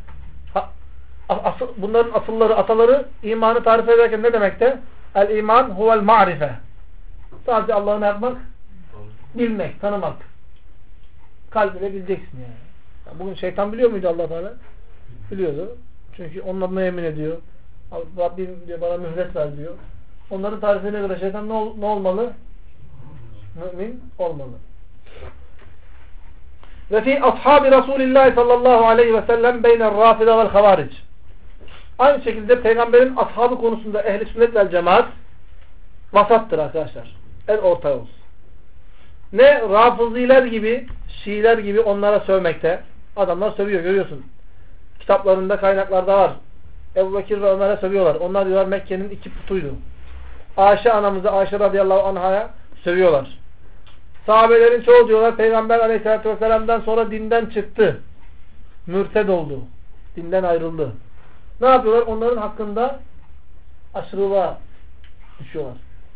Bunların ataları imanı tarif ederken ne demekte? El iman huvel ma'rife. Sadece Allah'ı ne yapmak? Bilmek, tanımak. Kalb ile bileceksin yani. Bugün şeytan biliyor muydu Allah Teala? Biliyordu. Çünkü onun adına yemin ediyor. Rabbim diyor bana mühlet ver diyor. Onların tarifine göre şeytan ne olmalı? Mümin olmalı. Ve fi ashabi Resulillah sallallahu aleyhi ve sellem beynel rafida vel havaric. Aynı şekilde peygamberin ashabı konusunda ehl-i sünnet vel cemaat vasattır arkadaşlar. En orta yol. Ne Rafiziler gibi, Şiiler gibi onlara sövmekte. Adamlar sövüyor, görüyorsun. Kitaplarında, kaynaklarda var. Ebu Bekir ve Ömer'e sövüyorlar. Onlar diyorlar Mekke'nin iki putuydu. Ayşe anamızı, Ayşe radıyallahu anh'a sövüyorlar. Sahabelerin çoğu diyorlar Peygamber aleyhissalatü vesselam'dan sonra dinden çıktı. Mürted oldu. Dinden ayrıldı. Ne yapıyorlar? Onların hakkında aşırılığa düşüyorlar.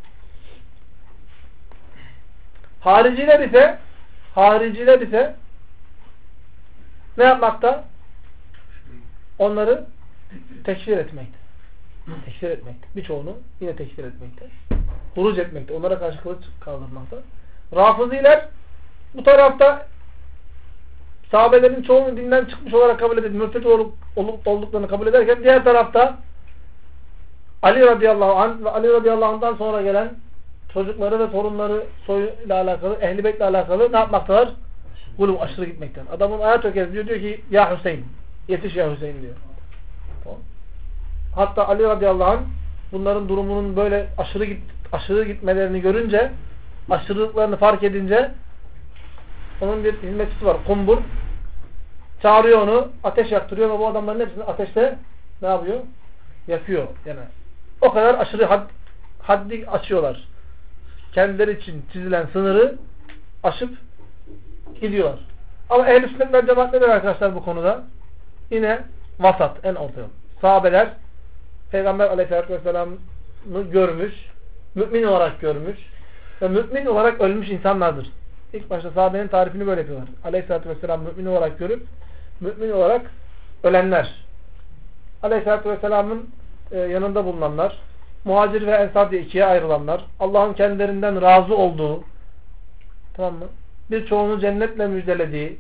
Hariciler ise ne yapmakta? Onları tekfir etmekte. Tekfir etmekte. Birçoğunu yine tekfir etmekte. Huruc etmekte. Onlara karşı kılıç kaldırmakta. Rafiziler bu tarafta sahabelerin çoğunu dinden çıkmış olarak kabul edip mürted olduklarını kabul ederken diğer tarafta Ali radıyallahu anh ve Ali radıyallahu anh'dan sonra gelen çocukları ve torunları soyuyla alakalı, ehl-i beytle alakalı ne yapmaktalar? Guluv, aşırı gitmekten. Adamın ayet ökezliyor, diyor ki ya Hüseyin, yetiş ya Hüseyin diyor. Tamam. Hatta Ali radıyallahu anh bunların durumunun böyle aşırı gitmelerini görünce, aşırılıklarını fark edince onun bir hizmetçisi var, Kumbur. Çağırıyor onu, ateş yaktırıyor ve bu adamların hepsini ateşte ne yapıyor? Yakıyor. Yani o kadar aşırı haddi aşıyorlar. Kendileri için çizilen sınırı aşıp gidiyorlar. Ama ehl-i sünnet vel cemaat nedir arkadaşlar bu konuda? Yine vasat, en orta yol. Sahabeler Peygamber aleyhissalatü vesselam'ı görmüş, mümin olarak görmüş ve mümin olarak ölmüş insanlardır. İlk başta sahabenin tarifini böyle yapıyorlar. Aleyhissalatü vesselam mümin olarak görüp mümin olarak ölenler. Aleyhissalatü vesselam'ın yanında bulunanlar, muhacir ve ensar diye ikiye ayrılanlar, Allah'ın kendilerinden razı olduğu, tamam mı? Birçoğunu cennetle müjdelediği,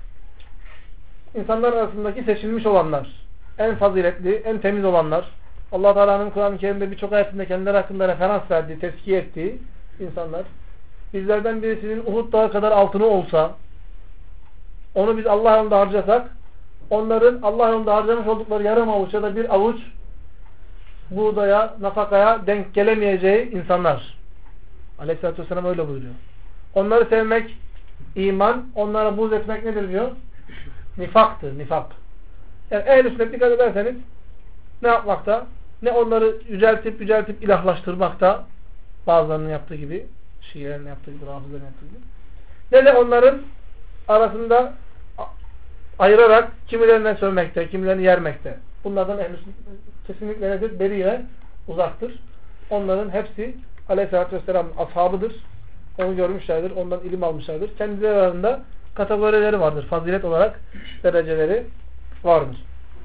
insanlar arasındaki seçilmiş olanlar, en faziletli, en temiz olanlar, Allah Teala'nın Kur'an-ı Kerim'de birçok ayetinde kendileri hakkında referans verdiği, tezkiye ettiği insanlar. Bizlerden birisinin Uhud Dağı kadar altını olsa, onu biz Allah yolunda harcasak, onların Allah yolunda harcamış oldukları yarım avuç ya da bir avuç buğdaya, nafakaya denk gelemeyeceği insanlar. Aleyhisselatü Vesselam öyle buyuruyor. Onları sevmek iman, onlara buğz etmek nedir diyor? Nifaktır, nifak. Yani ehl-i sünnet dikkat ederseniz ne yapmakta? Ne onları yüceltip ilahlaştırmakta, bazılarının yaptığı gibi, Şiilerin yaptığı gibi, Rafizlerin yaptığı gibi, ne de onların arasında ayırarak kimilerine sövmekte, kimilerini yermekte. Bunlardan ehl-i sünnet kesinlikle nedir? Beri ve uzaktır. Onların hepsi Aleyhisselatü Vesselam'ın ashabıdır. Onu görmüşlerdir, ondan ilim almışlardır. Kendileri arasında kategorileri vardır. Fazilet olarak dereceleri vardır.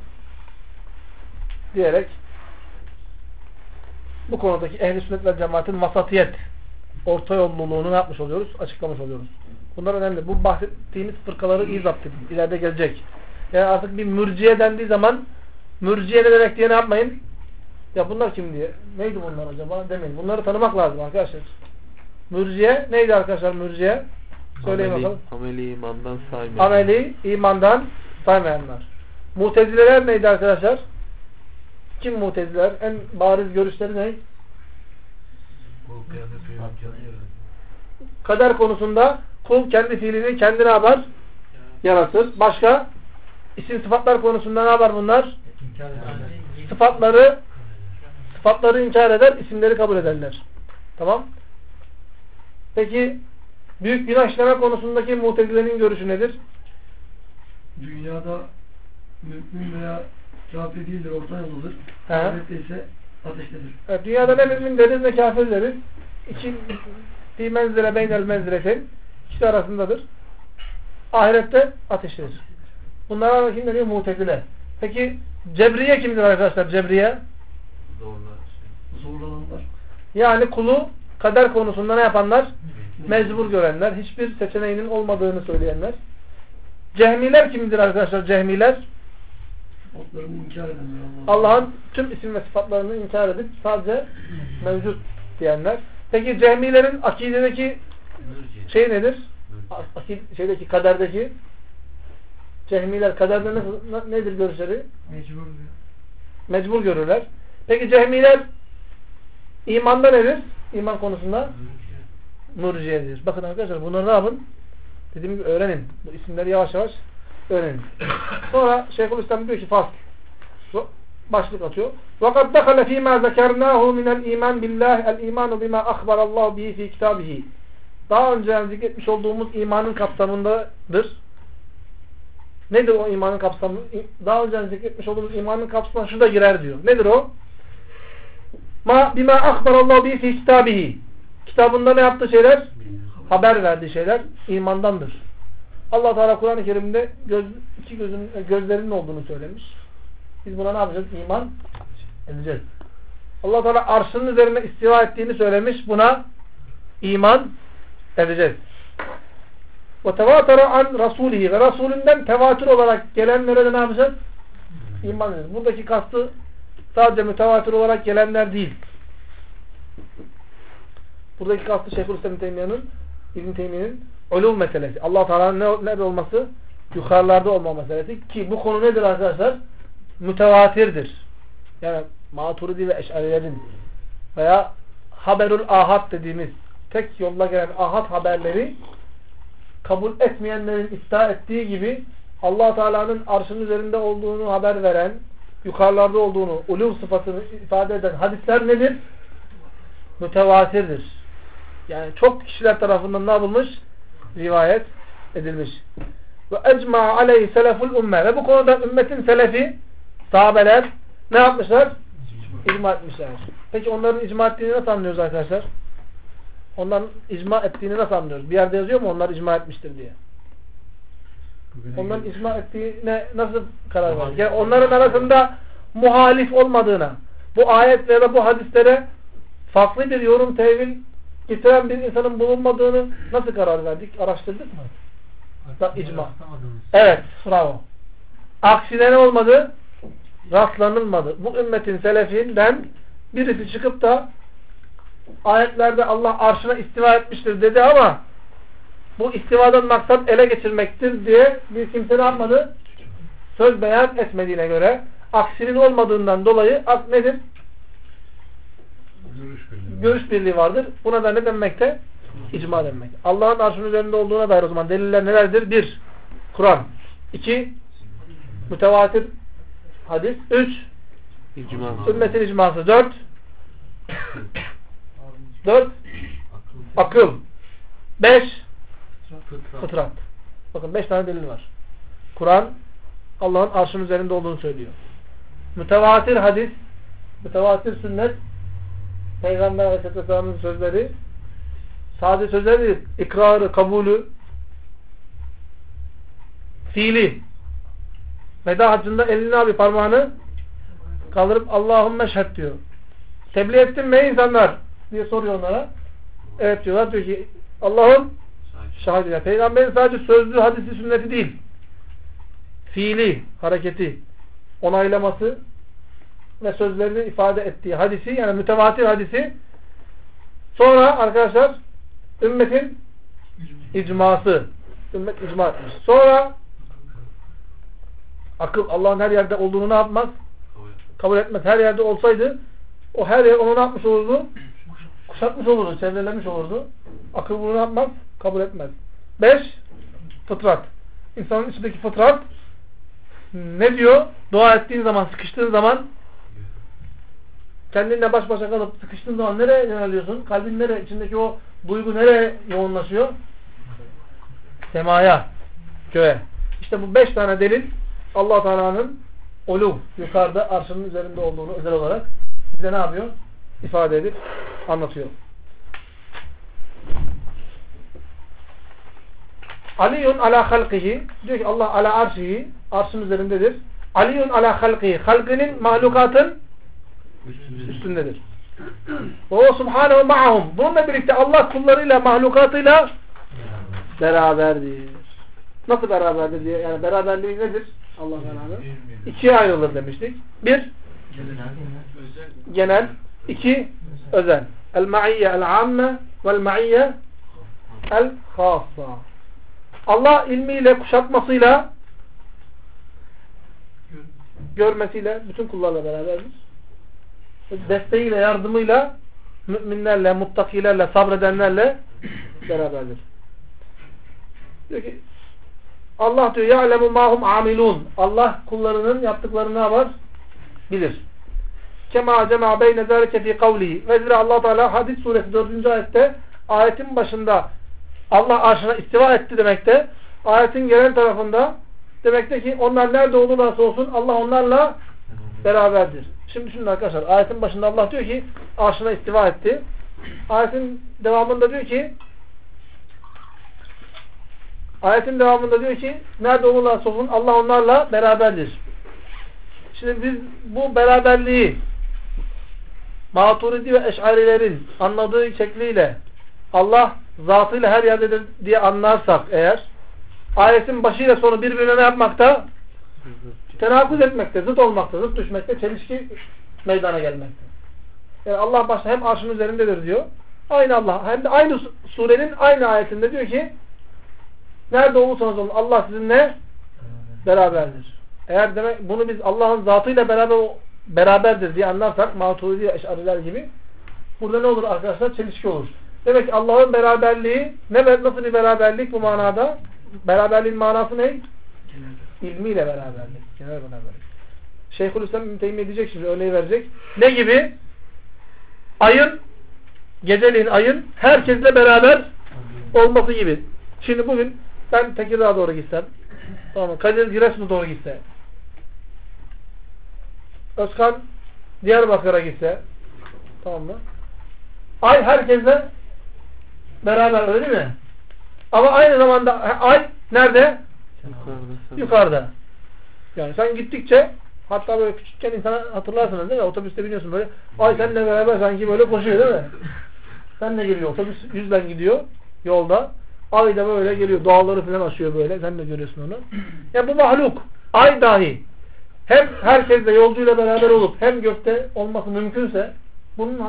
Diyerek bu konudaki ehl-i sünnet ve cemaatin vasatiyet, orta yolluluğunu yapmış oluyoruz? Açıklamış oluyoruz. Bunlar önemli. Bu bahsettiğimiz fırkaları iyi zapt edin. İleride gelecek. Yani artık bir mürciye dendiği zaman mürciye ne demek diye ne yapmayın? Ya bunlar kim diye. Neydi bunlar acaba demeyin. Bunları tanımak lazım arkadaşlar. Mürciye neydi arkadaşlar mürciye? Söyleyin bakalım. Ameli imandan saymayanlar. Ameli imandan saymayanlar. Mutezileler neydi arkadaşlar? Kim muteziler? En bariz görüşleri ne? Kul kendi fiilini kendi yaratır. Kader konusunda kul kendi fiilini kendi ne yapar? Yaratır. Başka? İsim sıfatlar konusunda ne yapar bunlar? Sıfatları inkar eder, isimleri kabul ederler. Tamam. Peki büyük günah işleme konusundaki mutezilerin görüşü nedir? Dünyada mümin veya kafir değildir, orta yoldadır. He. Ahirette ise ateştedir. Evet, dünyada ne mümin deriz ne kafir deriz. İki fi menzile beynel menziletin, İkisi arasındadır. Ahirette ateştedir. Bunlara kim deniyor? Mutezile. Peki cebriye kimdir arkadaşlar? Cebriye? Zorlananlar. Yani kulu kader konusunda ne yapanlar? Mecbur görenler. Hiçbir seçeneğinin olmadığını söyleyenler. Cehmiler kimdir arkadaşlar? Cehmiler? Sıfatlarını inkar edenler. Allah'ın tüm isim ve sıfatlarını inkar edip sadece mevcut diyenler. Peki cehmilerin akidedeki şey nedir? Şeydeki kaderdeki cehmiler kaderde nedir görüşleri? Mecbur görürler. Peki cehmiler imanda nedir? İman konusunda murciyedir. Bakın arkadaşlar bunları ne yapın? Dediğim gibi öğrenin. Bu isimleri yavaş yavaş öğrenin. Sonra Şeyhülislam diyor ki fasl. Başlık atıyor. وَقَدْ دَخَلَ ف۪ي مَا ذَكَرْنَاهُ مِنَ الْا۪يمَانِ بِاللّٰهِ الْا۪يمَانُ بِمَا أَخْبَرَ اللّٰهُ بِهِ ف۪ي كِتَابِهِ. Daha önce zikretmiş olduğumuz imanın kapsamındadır. Nedir o imanın kapsamı? Daha önce zikretmiş olduğumuz imanın kapsamına şu da girer diyor. Nedir o? بِمَا أَخْبَرَ اللّٰهُ بِهِ ف۪ي كِتَابِهِ. Kitabında ne yaptığı şeyler? Haber verdiği şeyler imandandır. Allah Teala Kur'an-ı Kerim'de iki gözlerinin olduğunu söylemiş. Biz buna ne yapacağız? İman edeceğiz. Allah Teala arşının üzerine istiva ettiğini söylemiş. Buna iman edeceğiz. Ve tevatara an rasulihi ve Resulünden tevatür olarak gelenlere de ne yapacağız? İman edeceğiz. Buradaki kastı sadece mütevatür olarak gelenler değil. Buradaki kastı Şeyhülislam İbn Teymiye'nin ulum meselesi. Allah Teala'nın nerede olması? Yukarılarda olma meselesi. Ki bu konu nedir arkadaşlar? Mütevatirdir. Yani Maturidi ve Eş'arilerin veya haberul ahad dediğimiz tek yolla gelen ahad haberleri kabul etmeyenlerin iddia ettiği gibi Allah Teala'nın arşın üzerinde olduğunu haber veren, yukarılarda olduğunu, uluv sıfatını ifade eden hadisler nedir? Mütevatirdir. Yani çok kişiler tarafından ne yapılmış? Rivayet edilmiş. Ve ecma aleyhi seleful ümme. Ve bu konuda ümmetin selefi, sahabeler ne yapmışlar? İcma etmişler. Peki onların icma ettiğini nasıl anlıyoruz arkadaşlar? Onların icma ettiğini nasıl anlıyoruz? Bir yerde yazıyor mu onlar icma etmiştir diye? Onların icma ettiğine nasıl karar verdik? Yani onların arasında muhalif olmadığına, bu ayet ya da bu hadislere farklı bir yorum, tevil getiren bir insanın bulunmadığını nasıl karar verdik? Araştırdık mı? İcma. Evet, bravo. Aksine ne olmadı? rastlanılmadı. Bu ümmetin selefinden birisi çıkıp da ayetlerde Allah arşına istiva etmiştir dedi ama bu istivadan maksat ele geçirmektir diye bir kimse ne yapmadı? Söz beyan etmediğine göre aksinin olmadığından dolayı nedir? Görüş birliği vardır. Buna da ne denmekte? İcma denmek. Allah'ın arşının üzerinde olduğuna dair o zaman deliller nelerdir? 1. Kur'an. 2. Mütevatir hadis. 3. Ümmetin icması. 4. Akıl. 5. Fıtrat. Bakın 5 tane delil var. Kur'an Allah'ın arşının üzerinde olduğunu söylüyor. Mütevatir hadis, mütevatir sünnet, Peygamber Aleyhisselam'ın sözleri, sadece sözleri değil, ikrarı, kabulü, fiili. Veda haccında elini parmağını kaldırıp Allahümme şehd diyor. Tebliğ ettin mi insanlar diye soruyor onlara. Evet diyorlar. Diyor ki Allah'ım şahit ediyor. Peygamberin sadece sözlü hadisi sünneti değil, fiili hareketi, onaylaması ve sözlerini ifade ettiği hadisi, yani mütevatir hadisi, sonra arkadaşlar ümmetin icması, ümmet icma etmiş. Sonra akıl, Allah'ın her yerde olduğunu ne yapmaz? Kabul etmez. Her yerde olsaydı o her yer onu ne yapmış olurdu? Kuşatmış olurdu, çevrelemiş olurdu. Akıl bunu ne yapmaz? Kabul etmez. 5. Fıtrat. İnsanın içindeki fıtrat ne diyor? Dua ettiğin zaman, sıkıştığın zaman, kendinle baş başa kalıp sıkıştığın zaman nereye yöneliyorsun? Kalbin nereye? İçindeki o duygu nereye yoğunlaşıyor? Semaya, göğe. İşte bu 5 tane delil Allah Teala'nın uluv, yukarıda arşının üzerinde olduğunu özel olarak bize ne yapıyor? İfade edip anlatıyor. Aliyun ala halqihi, diyor ki Allah ala arşihi, arşın üzerindedir. Aliyun ala halqihi, halkinin, mahlukatın üstündedir. Ve o subhanehu ma'ahum, bununla birlikte Allah kullarıyla, mahlukatıyla beraberdir. Nasıl beraberdir diye, yani beraberliği nedir? Allah Teala'nın 2'ye ayrılır demiştik. 1 genel, 2 özel. El-ma'iyye el-amme vel-ma'iyye el-khassa. Allah ilmiyle, kuşatmasıyla, görmesiyle bütün kullarla beraberdir. Desteğiyle, yardımıyla müminlerle, muttakilerle, sabredenlerle beraberdir. Diyor ki Allah diyor ya'lemu ma hum amilun. Allah kullarının yaptıklarını ne var? Bilir. Kema cema beyne zalike fi kavlihi. Ve zira Allah Teala Hadid suresi 4. ayette, ayetin başında Allah arşına istiva etti demekte. Ayetin gelen tarafında demekte ki onlar nerede olurlarsa olsun Allah onlarla beraberdir. Şimdi düşünün arkadaşlar. Ayetin başında Allah diyor ki arşına istiva etti. Ayetin devamında diyor ki nerede olurlarsa olsun Allah onlarla beraberdir. Şimdi biz bu beraberliği Maturidi ve Eş'arilerin anladığı şekliyle Allah zatıyla her yerdedir diye anlarsak eğer, ayetin başıyla sonu birbirine ne yapmakta? Tenakuz etmekte, zıt olmakta, zıt düşmekte, çelişki meydana gelmekte. Yani Allah başta hem arşın üzerindedir diyor. Aynı Allah. Hem de aynı surenin aynı ayetinde diyor ki nerede olursanız olun Allah sizinle beraberdir. Eğer demek bunu biz Allah'ın zatıyla beraberdir diye anlarsak Maturidi ve Eş'ariler gibi, burada ne olur arkadaşlar? Çelişki olur. Demek ki Allah'ın beraberliği nasıl bir beraberlik bu manada? Beraberliğin manası ne? İlmiyle beraberlik. Genel beraberlik. Şeyhülislam İbn Teymiye diyecek, şimdi örneği verecek. Ne gibi? Geceliğin ayın herkesle beraber olması gibi. Şimdi bugün ben Tekirdağ'a doğru gitsem, tamam mı? Kadir Giresun'a doğru gitse, Özkan Diyarbakır'a gitse, tamam mı? Ay herkesle beraber, öyle değil mi? Ama aynı zamanda ay nerede? Yukarıda. Yani sen gittikçe, hatta böyle küçükken insana hatırlarsınız değil mi? Otobüste biniyorsun böyle, ay seninle beraber sanki böyle koşuyor değil mi? Senle geliyor, otobüs yüzden gidiyor yolda. Ay da böyle geliyor, dağları falan aşıyor böyle, sen de görüyorsun onu. Yani bu mahluk, ay dahi hem herkesle yolcuyla beraber olup hem gökte olması mümkünse bunun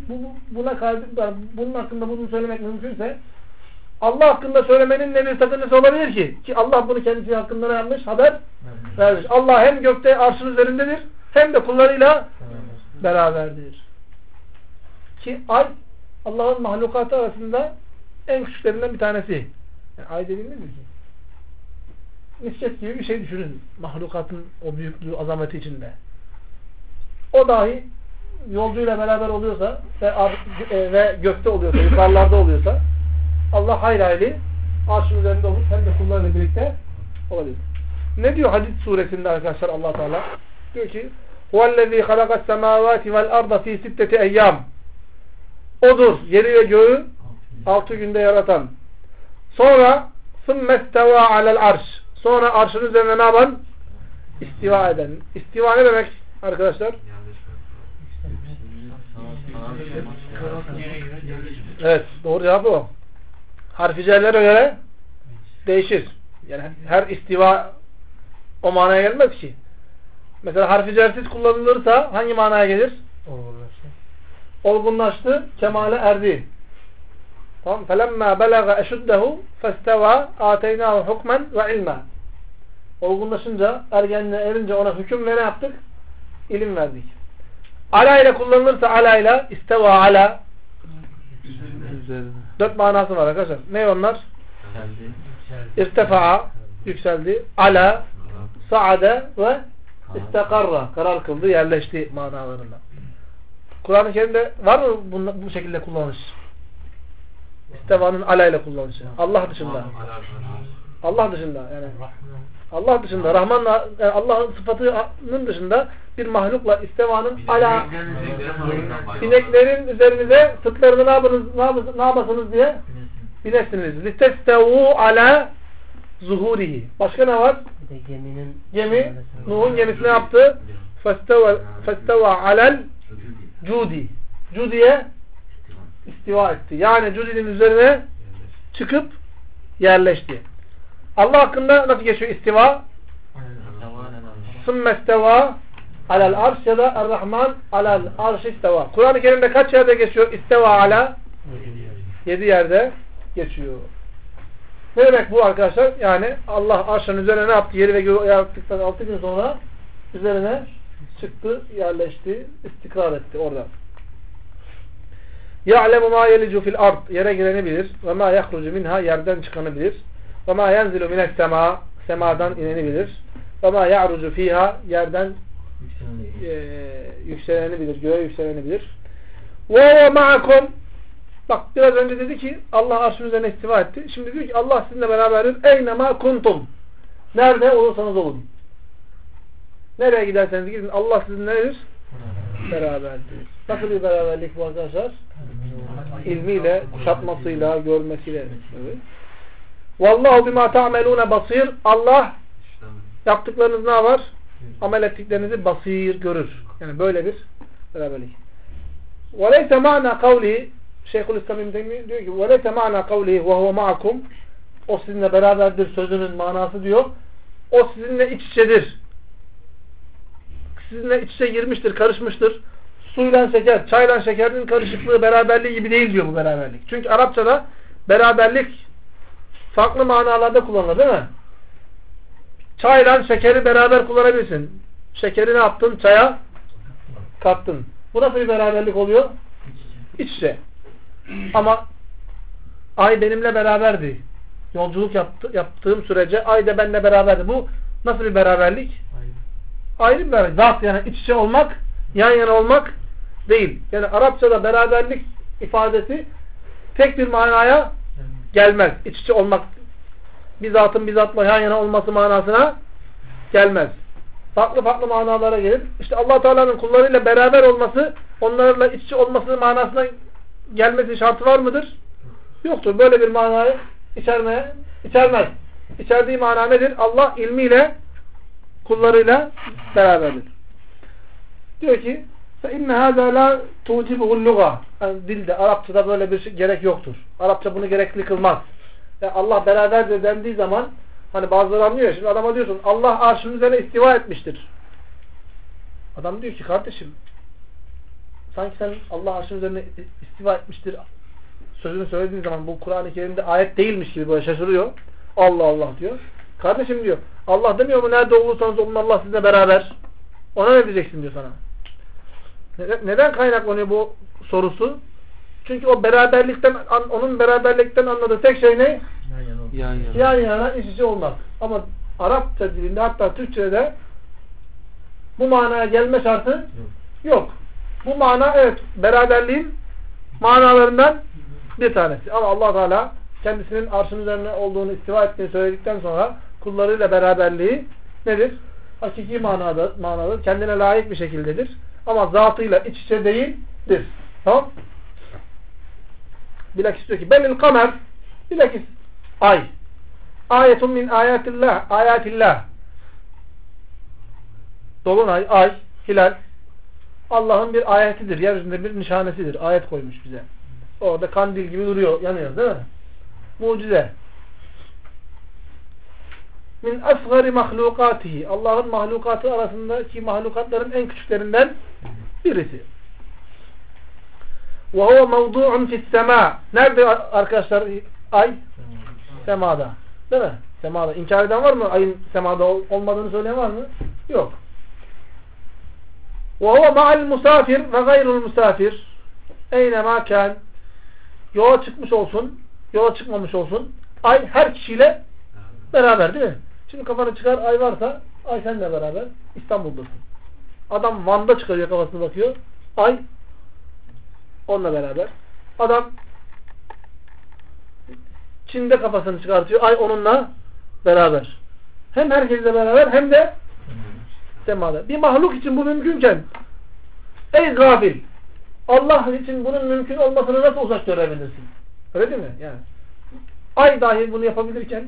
hakkında bunu söylemek mümkünse Allah hakkında söylemenin ne bir sakıncası olabilir ki Allah bunu kendisi hakkında ne yapmış? Haber vermiş. Allah hem gökte arşın üzerindedir hem de kullarıyla beraberdir. Ki ay Allah'ın mahlukatı arasında en küçüklerinden bir tanesi. Yani ay dediğimiz mi ki? Misket gibi bir şey düşünün. Mahlukatın o büyüklüğü, azameti içinde. O dahi yolcuyla beraber oluyorsa ve gökte oluyorsa, yukarılarda oluyorsa Allah hayli arşın üzerinde olup hem de kullarıyla birlikte olabilir. Ne diyor Hadid suresinde arkadaşlar Allah Teala? Diyor ki huvellezî halakas semâvâti vel arda fî sitteti eyyâm. Odur yeri ve göğü 6 günde yaratan. Sonra sümmestevâ alel arş. Sonra arşın üzerine ne yapan? İstiva eden. İstiva ne demek arkadaşlar? Evet, doğru cevap o. Harficelere göre değişir. Yani her istiva o manaya gelmez ki. Mesela harficelsiz kullanılırsa hangi manaya gelir? Olgunlaştı, kemale erdi. Tamam. فَلَمَّا بَلَغَ اَشُدَّهُ فَاسْتَوَى آتَيْنَاهُ حُكْمًا وَعِلْمًا. Olgunlaşınca, ergenliğe erince ona hüküm ve ne yaptık? İlim verdik. Ala ile kullanılırsa ala ile isteva ala 4 manası var arkadaşlar. Ne onlar? İrtefa'a yükseldi. Ala saade ve istakarra karar kıldı, yerleşti manalarında. Kur'an-ı Kerim'de var mı bu şekilde kullanış? İstevanın ala ile kullanışı. Allah dışında. Allah dışında yani. Allah dışında Rahman'la yani Allah'ın sıfatının dışında bir mahlukla istevanın ala ineklerin üzerinize sırtlarını ne yapasınız diye binesiniz. Litestevu ala zuhurihi. Başka ne var? Gemi Nuh'un gemisini yaptı. Festeva alel cudi. Cudiye istiva etti. Yani Cudi'nin üzerine çıkıp yerleşti. Allah hakkında nasıl geçiyor istiva? Sümmesteva alel arş ya da Er-Rahman alel arş isteva. Kur'an-ı Kerim'de kaç yerde geçiyor isteva ala? 7 yerde geçiyor. Ne demek bu arkadaşlar? Yani Allah arşın üzerine ne yaptı? Yeri ve göğü yarattıktan 6 gün sonra üzerine çıktı, yerleşti, istikrar etti orada. يَعْلَمُ مَا يَلِجُ فِي الْأَرْضِ Yere gireni bilir. وَمَا يَخْرُجُ مِنْهَا Yerden çıkanı bilir. وَمَا يَنْزِلُ مِنَ السَّمَا Semadan ineni bilir. وَمَا يَعْرُجُ فِيهَا Yerden yükseleni bilir. Göğe yükseleni bilir. وَهُوَ مَعَكُمْ Bak biraz önce dedi ki Allah arşın üzerine istiva etti. Şimdi diyor ki Allah sizinle beraberdir. اَيْنَمَا kuntum Nerede olursanız olun. Nereye giderseniz gidin. Allah sizinle nedir? Beraberdir. Nasıl bir beraberlik bu arkadaşlar? İlmiyle, kuşatmasıyla, görmesiyle. Evet. Vallahu bima ta'melune basir. Allah yaptıklarınız ne var? Amel ettiklerinizi basir görür. Yani böyle bir beraberlik. وَلَيْسَ مَعْنَا قَوْلِهِ Şeyhülislam İbn Teymiye diyor ki وَلَيْسَ مَعْنَا قَوْلِهِ وَهُوَ مَعَكُمْ O sizinle beraberdir sözünün manası diyor. O sizinle iç içedir. Sizinle iç içe girmiştir, karışmıştır. Suyla şeker, çayla şekerin karışıklığı, beraberliği gibi değil diyor bu beraberlik. Çünkü Arapçada beraberlik farklı manalarda kullanılır değil mi? Çayla şekeri beraber kullanabilirsin. Şekeri ne yaptın? Çaya kattın. Bu nasıl bir beraberlik oluyor? İç içe. Ama ay benimle beraberdi. Yolculuk yaptığım sürece ay da benimle beraberdi. Bu nasıl bir beraberlik? Ayrı bir beraberlik. Zat yani iç içe olmak, yan yana olmak değil. Yani Arapçada beraberlik ifadesi tek bir manaya gelmez. İç içe olmak bir zatın bir zatla yan yana olması manasına gelmez. Farklı farklı manalara gelir. İşte Allah Teala'nın kullarıyla beraber olması, onlarla iç içe olması manasına gelmesi şartı var mıdır? Yoktur. Böyle bir manayı içermez. İçerdiği mana nedir? Allah ilmiyle kullarıyla beraberdir. Diyor ki فَاِنَّ هَذَا لَا تُوْجِبُهُ اللُّغَةِ Yani dilde, Arapçada böyle bir şey gerek yoktur. Arapça bunu gerekli kılmaz. Yani Allah beraberdir dendiği zaman hani bazıları anlıyor. Şimdi adama diyorsun Allah arşın üzerine istiva etmiştir. Adam diyor ki kardeşim sanki sen Allah arşın üzerine istiva etmiştir sözünü söylediğin zaman bu Kur'an-ı Kerim'de ayet değilmiş gibi böyle şaşırıyor. Allah Allah diyor. Kardeşim diyor Allah demiyor mu nerede olursanız olun Allah sizinle beraber. Ona ne diyeceksin diyor sana. Neden kaynaklanıyor bu sorusu? Çünkü o beraberlikten onun beraberlikten anladığı tek şey ne? Yan yana iç içe olmak. Ama Arapça dilinde hatta Türkçe'de bu manaya gelme şartı yok. Bu mana evet beraberliğin manalarından bir tanesi. Ama Allah Teala kendisinin arşın üzerine olduğunu istiva ettiğini söyledikten sonra kullarıyla beraberliği nedir? Hakiki manadır. Kendine layık bir şekildedir. Ama zatıyla iç içe değildir. Tamam? Bilakis diyor ki belil kamer bilakis ay. Ayetun min ayatillah. Ayatillah. Dolunay, ay, hilal Allah'ın bir ayetidir. Yeryüzünde bir nişanesidir. Ayet koymuş bize. Orada kandil gibi duruyor. Yanıyor değil mi? Mucize. Min asgari mahlukatihi. Allah'ın mahlukatı arasındaki mahlukatların en küçüklerinden birisi. Ve huve mevdu'un fissema. Nerede arkadaşlar ay? Semada. Değil mi? Semada. İnkar eden var mı? Ayın semada olmadığını söyleyen var mı? Yok. Ve huve ma'al musafir ve gayrul musafir. Eynema kân. Yola çıkmış olsun, yola çıkmamış olsun. Ay her kişiyle beraber değil mi? Şimdi kafanı çıkar ay varsa ay seninle beraber İstanbul'dasın. Adam Van'da çıkarıyor kafasını bakıyor. Ay onunla beraber. Adam Çin'de kafasını çıkartıyor. Ay onunla beraber. Hem herkesle beraber hem de semada. Bir mahluk için bu mümkünken ey gafil Allah için bunun mümkün olmasını nasıl uzak görebilirsin? Öyle değil mi? Yani ay dahi bunu yapabilirken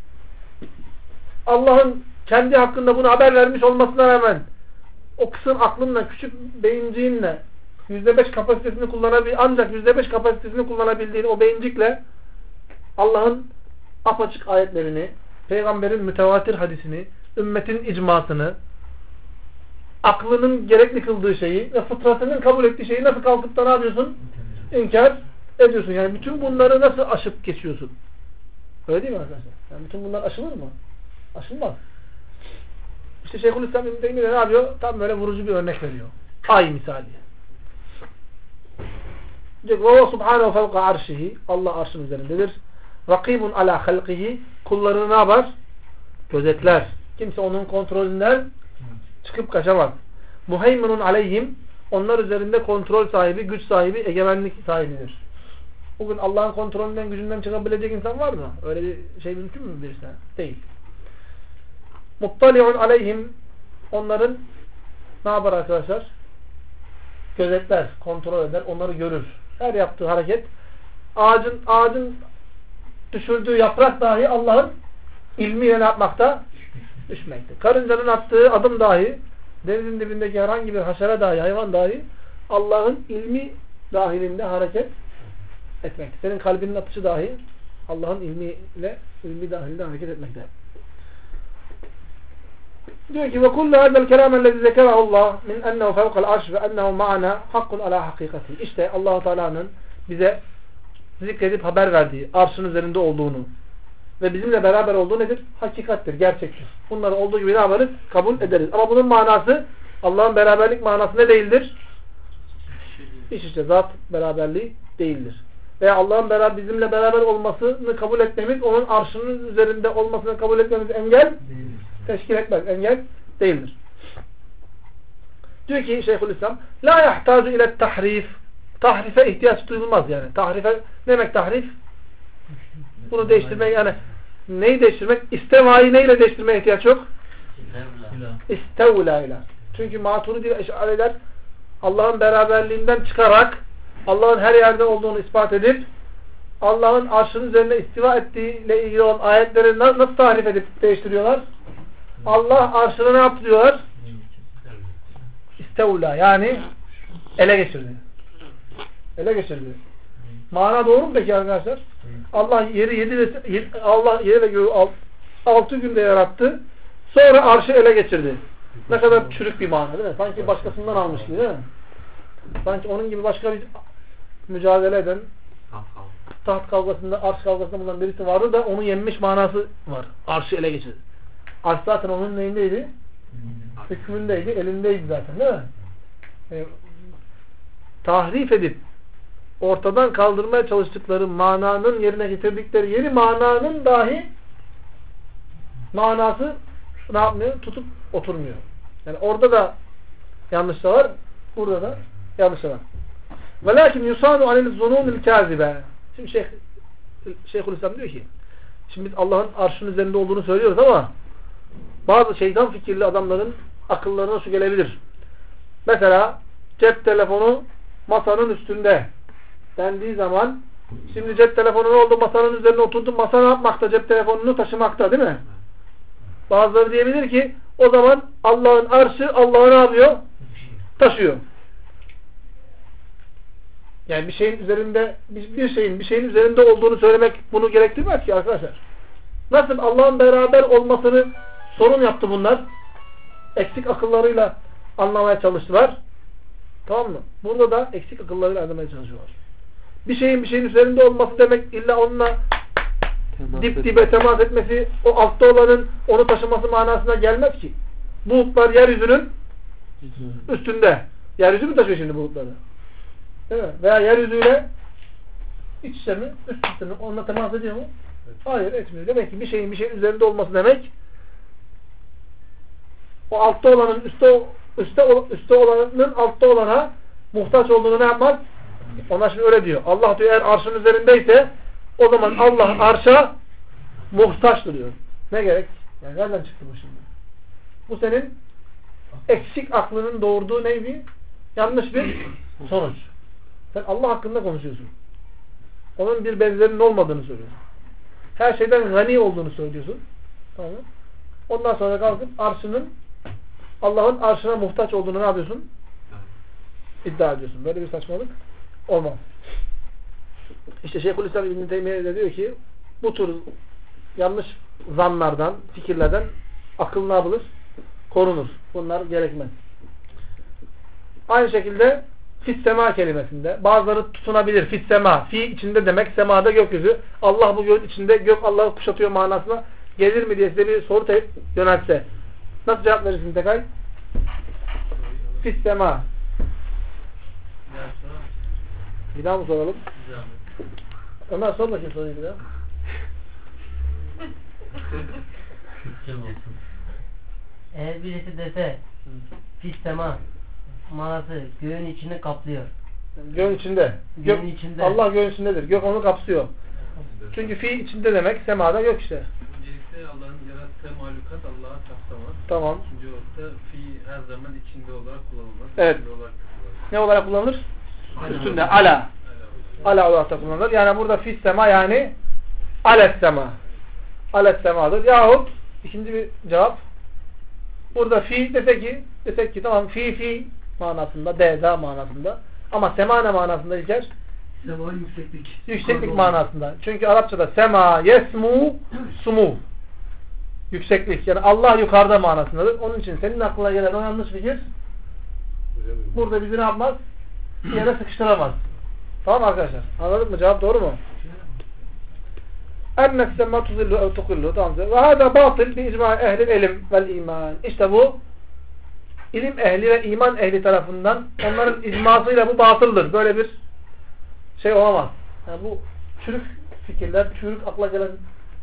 Allah'ın kendi hakkında bunu haber vermiş olmasına rağmen o kısır aklınla, küçük beyinciğinle %5 kapasitesini ancak %5 kapasitesini kullanabildiğin o beyincikle Allah'ın apaçık ayetlerini, peygamberin mütevatir hadisini, ümmetin icmasını, aklının gerekli kıldığı şeyi ve fıtratının kabul ettiği şeyi nasıl kalkıp da ne yapıyorsun? İnkar ediyorsun. Yani bütün bunları nasıl aşıp geçiyorsun? Öyle değil mi arkadaşlar? Yani bütün bunlar aşılır mı? Aşılmaz. İşte Şeyhülislam İbn Teymiyye ne yapıyor? Tam böyle vurucu bir örnek veriyor. Ay misali. Diyor ki وَهُوَ سُبْحَانَهُ فَوْقَ عَرْشِهِ Allah arşın üzerindedir. رَقِيبٌ عَلَى خَلْقِهِ Kullarını ne yapar? Gözetler. Kimse onun kontrolünden çıkıp kaçamaz. Muheyminun aleyhim onlar üzerinde kontrol sahibi, güç sahibi, egemenlik sahibidir. Bugün Allah'ın kontrolünden, gücünden çıkabilecek insan var mı? Öyle bir şey mümkün mü birisine? Değil. Muttali'un aleyhim onların ne yapar arkadaşlar? Gözetler, kontrol eder, onları görür. Her yaptığı hareket ağacın düşürdüğü yaprak dahi Allah'ın ilmiyle ne yapmakta? Düşmekte. Karıncanın attığı adım dahi, denizin dibindeki herhangi bir haşere dahi, hayvan dahi Allah'ın ilmi dahilinde hareket etmekte. Senin kalbinin atışı dahi Allah'ın ilmi dahilinde hareket etmekte. Diyor ki ve kullu hadal kelam ellezî zekerahu Allah min ennehu fevkal arş ve ennehu ma'ana hakkun ala hakikati. İşte Allah Teala'nın bize zikredip haber verdiği arşın üzerinde olduğunu ve bizimle beraber olduğu nedir? Hakikattir, gerçektir. Bunları olduğu gibi ne yaparız? Kabul ederiz. Ama bunun manası Allah'ın beraberlik manası ne değildir? İş işte zat beraberliği değildir. Veya Allah'ın bizimle beraber olmasını kabul etmemiz, onun arşının üzerinde olmasını kabul etmemiz engel teşkil etmez. Engel değildir. Diyor ki Şeyhülislam la yahtacu ile tahrif. Tahrife ihtiyaç duyulmaz yani. Tahrife ne demek tahrif? Bunu değiştirmek yani neyi değiştirmek? İstevayı neyle değiştirmeye ihtiyaç yok? İstevla ile. Çünkü Maturidi ve Eş'ariler Allah'ın beraberliğinden çıkarak Allah'ın her yerde olduğunu ispat edip Allah'ın arşının üzerine istiva ettiğiyle ilgili olan ayetleri nasıl tahrif edip değiştiriyorlar? Allah arşını ne yaptı diyorlar? İstevla yani ele geçirdi. Ele geçirdi. Mana doğru mu peki arkadaşlar? Allah yeri ve göğü 6 günde yarattı. Sonra arşı ele geçirdi. Ne kadar çürük bir mana değil mi? Sanki başkasından almış gibi değil mi? Sanki onun gibi başka bir mücadele eden taht kavgasında, arş kavgasında bulunan birisi vardı da onu yenmiş manası var. Arşı ele geçirdi. Arş zaten onun neyindeydi? Hükmündeydi, elindeydi zaten değil mi? Tahrif edip ortadan kaldırmaya çalıştıkları mananın yerine getirdikleri yeni mananın dahi manası ne yapmıyor? Tutup oturmuyor. Yani orada da yanlışlar var, burada da yanlışlar var. Velakin yusadu anil zununil kazibe. Şimdi Şeyhülislam diyor ki, şimdi biz Allah'ın arşının üzerinde olduğunu söylüyoruz ama bazı şeytan fikirli adamların akıllarına şu gelebilir. Mesela cep telefonu masanın üstünde dendiği zaman, şimdi cep telefonu ne oldu? Masanın üzerine oturdu. Masa ne yapmakta? Cep telefonunu taşımakta değil mi? Bazıları diyebilir ki o zaman Allah'ın arşı Allah'ı ne yapıyor? Taşıyor. Yani bir şeyin üzerinde bir şeyin üzerinde olduğunu söylemek bunu gerektirmez ki arkadaşlar. Nasıl Allah'ın beraber olmasını sorun yaptı bunlar? Eksik akıllarıyla anlamaya çalıştılar. Tamam mı? Burada da eksik akıllarıyla anlamaya çalışıyorlar. Bir şeyin üzerinde olması demek illa onunla dip dibe temas etmesi, o altta olanın onu taşıması manasına gelmez ki. Bulutlar yeryüzünün üstünde. Yeryüzü mü taşıyor şimdi bulutları? Değil mi? Veya yeryüzüyle iç içe mi? Üst üste mi? Onunla temas ediyor mu? Hayır, etmiyor. Demek ki bir şeyin üzerinde olması demek o altta olanın üstte olanın altta olana muhtaç olduğunu ne yapmaz? Ona şimdi öyle diyor. Allah diyor eğer arşın üzerindeyse o zaman Allah arşa muhtaçtır diyor. Ne gerek? Yani nereden çıktı bu şimdi? Bu senin eksik aklının doğurduğu neydi? Yanlış bir sonuç. Sen Allah hakkında konuşuyorsun. Onun bir benzerinin olmadığını söylüyorsun. Her şeyden gani olduğunu söylüyorsun. Tamam mı? Ondan sonra kalkıp Allah'ın arşına muhtaç olduğunu ne yapıyorsun? İddia ediyorsun. Böyle bir saçmalık olmaz. İşte Şeyhülislam İbn Teymiye de diyor ki bu tür yanlış zanlardan, fikirlerden akıl ne yapılır? Korunur. Bunlar gerekmez. Aynı şekilde fissema kelimesinde bazıları tutunabilir. Fissema. Fi içinde demek. Semada gökyüzü. Allah bu göğün içinde. Gök Allah'ı kuşatıyor manasına gelir mi diye size bir soru yöneltse. Nasıl cevap verirsin Tekay? Fissema. Bir daha mı soralım? Ömer sor bakayım soruyu bir daha. Eğer birisi dese fissema manası göğün içini kaplıyor. Göğün içinde. Göğün içinde. Allah göğün içindedir. Gök onu kapsıyor. Çünkü fi içinde demek. Semada gök işte. Öncelikle Allah'ın yarattığı mahlukat Allah'a kapsamaz. Tamam. İkinci olarak fi her zaman içinde olarak kullanılmaz. Evet. Ne olarak kullanılır? Üstünde. Ala. Ala olarak da kullanılır. Yani burada fissema yani alessema. Alessemadır. Yahut ikinci bir cevap. Burada fi desek ki tamam fi manasında, da manasında. Ama sema ne manasında İlker? Sema yükseklik. Yükseklik manasında. Çünkü Arapçada sema, yesmu, sumu. Yükseklik. Yani Allah yukarıda manasındadır. Onun için senin aklına gelen o yanlış fikir burada bizi ne yapmaz? Bir yere sıkıştıramaz. Tamam arkadaşlar. Anladık mı? Cevap doğru mu? Ennek semma tuzillu ev tukillu. Tamam. Ve hâdâ batıl bi icma ehlil ilim vel iman. İşte bu ilim ehli ve iman ehli tarafından onların icmasıyla bu batıldır. Böyle bir şey olamaz. Yani bu çürük fikirler, çürük akla gelen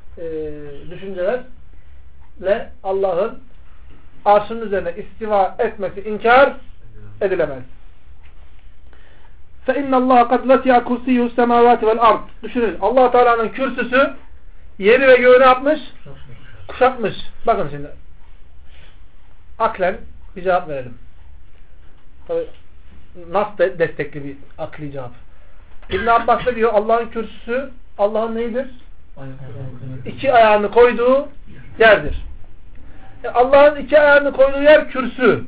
düşüncelerle Allah'ın arşının üzerine istiva etmesi inkar edilemez. فَاِنَّ اللّٰهَ قَدْ وَسِعَ كُرْسِيُّ السَّمَاوَاتِ وَالْاَرْضِ Düşünün. Allah Teala'nın kürsüsü yeri ve göğü ne yapmış? Kuşatmış. Bakın şimdi. Aklen bir cevap verelim. Tabii nas destekli bir akli cevap. İbn Abbas da diyor Allah'ın kürsüsü Allah'ın neyidir? İki ayağını koyduğu yerdir. Allah'ın iki ayağını koyduğu yer kürsü.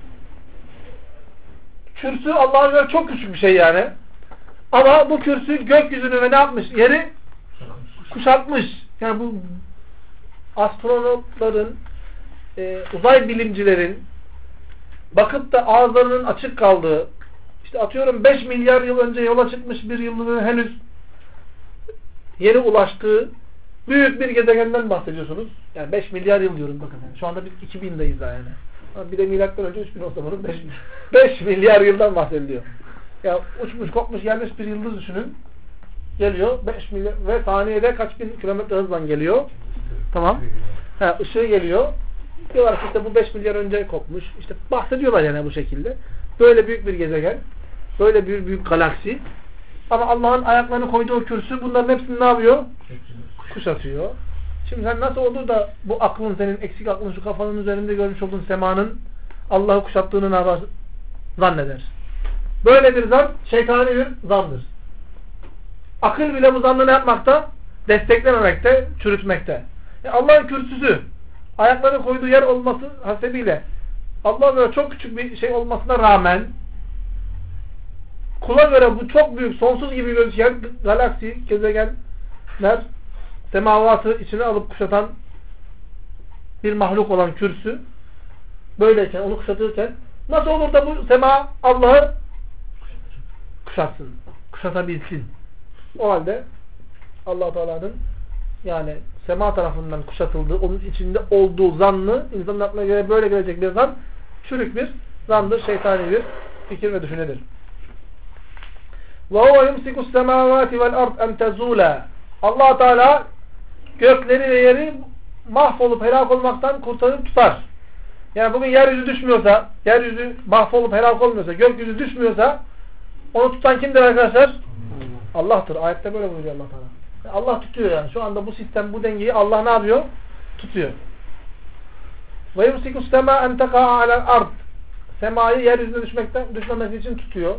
Kürsü Allah'a göre çok küçük bir şey yani. Ama bu kürsü gökyüzünü ve ne yapmış? Yeri kuşatmış. Yani bu astronotların uzay bilimcilerin bakıp da ağızlarının açık kaldığı, işte atıyorum 5 milyar yıl önce yola çıkmış bir yıldızın henüz yeni ulaştığı büyük bir gezegenden bahsediyorsunuz. Yani 5 milyar yıl diyorum bakın. Şu anda biz 2000'deyiz daha yani. Bir de milattan önce 3000 olsa bunun 5 milyar yıldan bahsediliyor. Ya uçmuş kopmuş gelmiş bir yıldız düşünün. Geliyor 5 milyar ve saniyede kaç bin kilometre hızla geliyor. Tamam. Işığı geliyor. Diyorlar ki işte bu 5 milyar önce kopmuş. İşte bahsediyorlar yani bu şekilde. Böyle büyük bir gezegen. Böyle bir büyük galaksi. Ama Allah'ın ayaklarını koyduğu kürsü bunların hepsini ne yapıyor? Kuşatıyor. Şimdi sen nasıl olur da bu aklın, senin eksik aklın, şu kafanın üzerinde görmüş olduğun semanın Allah'ı kuşattığını ne yapar? Zanneder. Böyle bir zan şeytani bir zandır. Akıl bile bu zannı ne yapmakta? Desteklememekte, çürütmekte. Allah'ın kürsüsü ayakları koyduğu yer olması hasebiyle Allah'a göre çok küçük bir şey olmasına rağmen kula göre bu çok büyük, sonsuz gibi gözüken galaksi, gezegenler, semavatı içine alıp kuşatan bir mahluk olan kürsü böyleyken, onu kuşatırken nasıl olur da bu sema Allah'ı kuşatsın, kuşatabilsin? O halde Allah Teala'nın yani sema tarafından kuşatıldığı, onun içinde olduğu zannı, insanın aklına göre böyle gelecek bir zan, çürük bir zandır, şeytani bir fikir ve düşüncedir. وَهُوَ يُمْسِكُ السَّمَاوَاتِ وَالْأَرْضِ اَنْ تَزُولَ Allah Teala gökleri ve yeri mahvolup helak olmaktan kurtarıp tutar. Yani bugün yeryüzü düşmüyorsa, yeryüzü mahvolup helak olmuyorsa, gökyüzü düşmüyorsa onu tutan kimdir arkadaşlar? Allah'tır. Ayette böyle buyuruyor Allah Teala. Allah tutuyor yani. Şu anda bu sistem, bu dengeyi Allah ne yapıyor? Tutuyor. وَيُمْسِكُ السَّمَا اَنْ تَقَعَ عَلَى الْأَرْضِ Semayı yeryüzüne düşmemesi için tutuyor.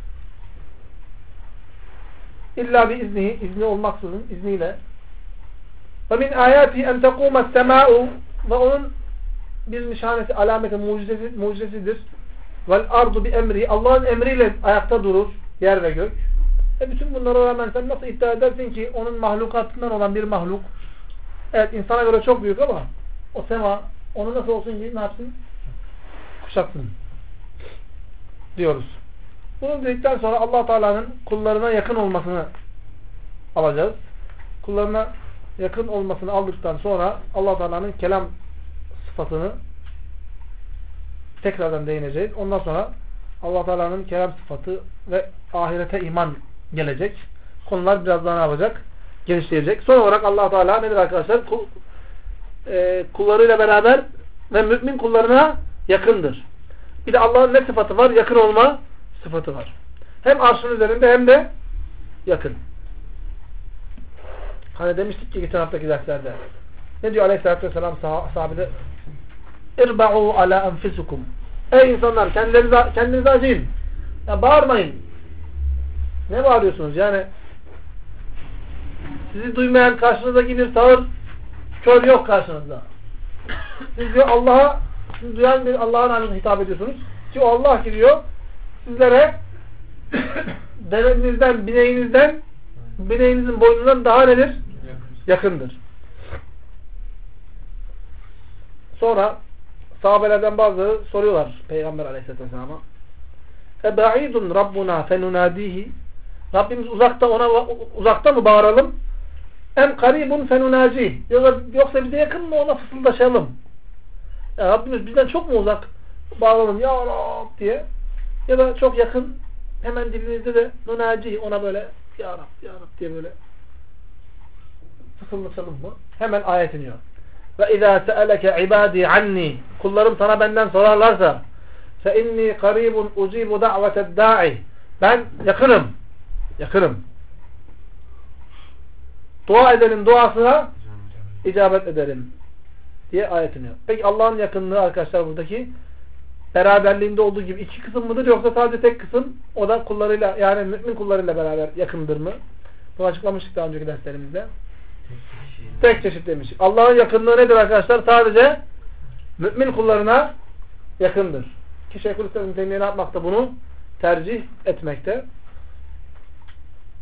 İlla bir izni olmaksızın, izniyle. وَمِنْ آيَاتِهِ اَنْ تَقُومَ السَّمَاءُ Ve onun bir nişanesi, alameti, mucizesidir. وَالْاَرْضُ بِاَمْرِهِ Allah'ın emriyle ayakta durur, yer ve gök. Bütün bunlara rağmen sen nasıl iddia edersin ki onun mahlukatından olan bir mahluk, evet insana göre çok büyük ama o sema, onu nasıl olsun ki ne yapsın? Kuşatsın. Diyoruz. Bunu dedikten sonra Allah Teala'nın kullarına yakın olmasını alacağız. Kullarına yakın olmasını aldıktan sonra Allah Teala'nın kelam sıfatını tekrardan değineceğiz. Ondan sonra Allah Teala'nın kelam sıfatı ve ahirete iman gelecek. Konular biraz daha ne yapacak? Genişleyecek. Son olarak Allah Teala nedir arkadaşlar? Kullarıyla beraber ve mümin kullarına yakındır. Bir de Allah'ın ne sıfatı var? Yakın olma sıfatı var. Hem arşın üzerinde hem de yakın. Hani demiştik ki geçen haftaki derslerde. Ne diyor Aleyhisselatü Vesselam sahabede? İrba'u ala enfusukum. Ey insanlar kendinize acıyın. Ya bağırmayın. Ne bağırıyorsunuz? Yani sizi duymayan karşınızdaki bir sağır kör yok karşınızda. Siz diyor Allah'a, siz duyan bir Allah'ın adına hitap ediyorsunuz. Ki o Allah ki diyor sizlere devenizden, bineğinizin boynundan daha nedir? Yakındır. Sonra sahabelerden bazıları soruyorlar Peygamber Aleyhisselatü Vesselam'a. Ebaidun Rabbuna fenunadihi Rabbimiz uzakta mı bağıralım? Em karibun fenunaci yoksa bize yakın mı ona fısıldaşalım? Ya Rabbimiz bizden çok mu uzak? Bağıralım ya Rab diye. Ya da çok yakın hemen dibimizde de nunaci ona böyle ya Rab ya Rab diye böyle fısıldaşalım mı? Hemen ayet iniyor. Ve izâ se'eleke ibâdî anni kullarım sana benden sorarlarsa fe inni karibun ucibu da'veted da'i ben yakınım. Dua edenin duasına icabet ederim diye ayet iniyor. Peki Allah'ın yakınlığı arkadaşlar buradaki beraberliğinde olduğu gibi iki kısım mıdır yoksa sadece tek kısım o da kullarıyla yani mümin kullarıyla beraber yakındır mı? Bunu açıklamıştık daha önceki derslerimizde. Tek çeşit demiştik. Allah'ın yakınlığı nedir arkadaşlar? Sadece mümin kullarına yakındır. Ki Şeyhülislam İbn Teymiyye ne yapmakta? Bunu tercih etmekte.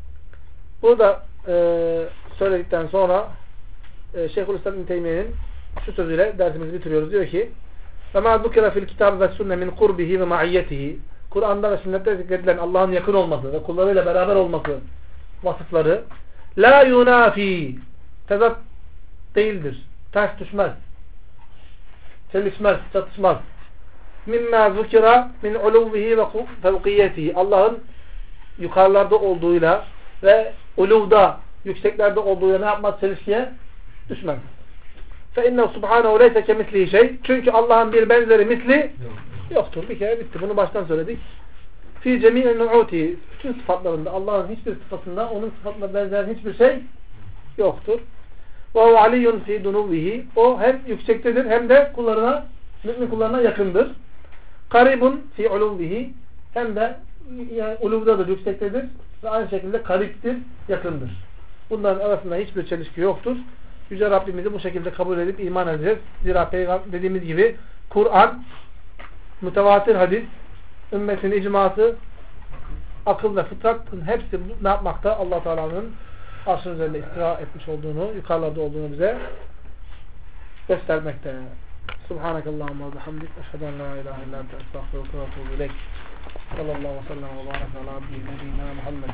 Bunu da söyledikten sonra Şeyhülislam İbn Teymiyye'nin şu sözüyle dersimizi bitiriyoruz. Diyor ki وَمَا ذُكِرَ فِي الْكِتَابِ وَالسُنَّةِ مِنْ قُرْبِهِ وَمَعِيَّتِهِ Kur'an'da ve sünnette zikredilen Allah'ın yakın olması ve kullarıyla beraber olması vasıfları la yunafi tezat değildir. Ters düşmez. Çelişmez, çatışmaz. Mimma zukira min uluvvihi ve fevkiyetihi Allah'ın yukarılarda olduğuyla ve uluvda, yükseklerde olduğuyla ne yapmaz? Çelişkiye düşmez. فَاِنَّهُ سُبْحَانَهُ لَيْسَ كَمِثْلِهِ şey. Çünkü Allah'ın bir benzeri misli yoktur. Bir kere bitti. Bunu baştan söyledik. فِي جَمِيعِ نُعُوتِهِ bütün sıfatlarında, Allah'ın hiçbir sıfatında onun sıfatına benzer hiçbir şey yoktur. وَهُ عَلِيٌّ فِي دُنُوِّهِ o hem yüksektedir hem de kullarına, mümin kullarına yakındır. Karibun fi uluvihi hem de yani uluvdadır, yüksektedir ve aynı şekilde kariptir, yakındır. Bunların arasında hiçbir çelişki yoktur. Yüce Rabbimizi bu şekilde kabul edip iman edeceğiz. Zira Peygamber dediğimiz gibi Kur'an, mütevatir hadis, ümmetin icması, akıl ve fıtratın hepsi ne yapmakta? Allah Teala'nın arşın üzerinde istira etmiş olduğunu, yukarılarda olduğunu bize göstermekte. Subhanakallahumma ve bihamdik. Eşhedü en la ilahe illa ente estağfiruke ve etûbü ileyk. Sallallahu aleyhi ve sellem ve baraka ala abdina Muhammed.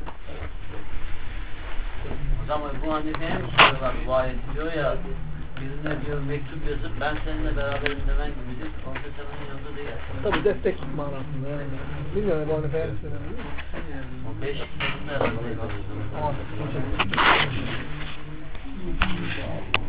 Hocam bu Hanife'ye mi soruyorlar? Bu ayet diyor ya, birine diyor mektup yazıp ben seninle beraberim demen gibidir. Orada senin yanında değil. Tabi destek manasında yani. Bilmiyorum bu Hanife'ye mi söylüyorum? O 5 kitabında herhalde.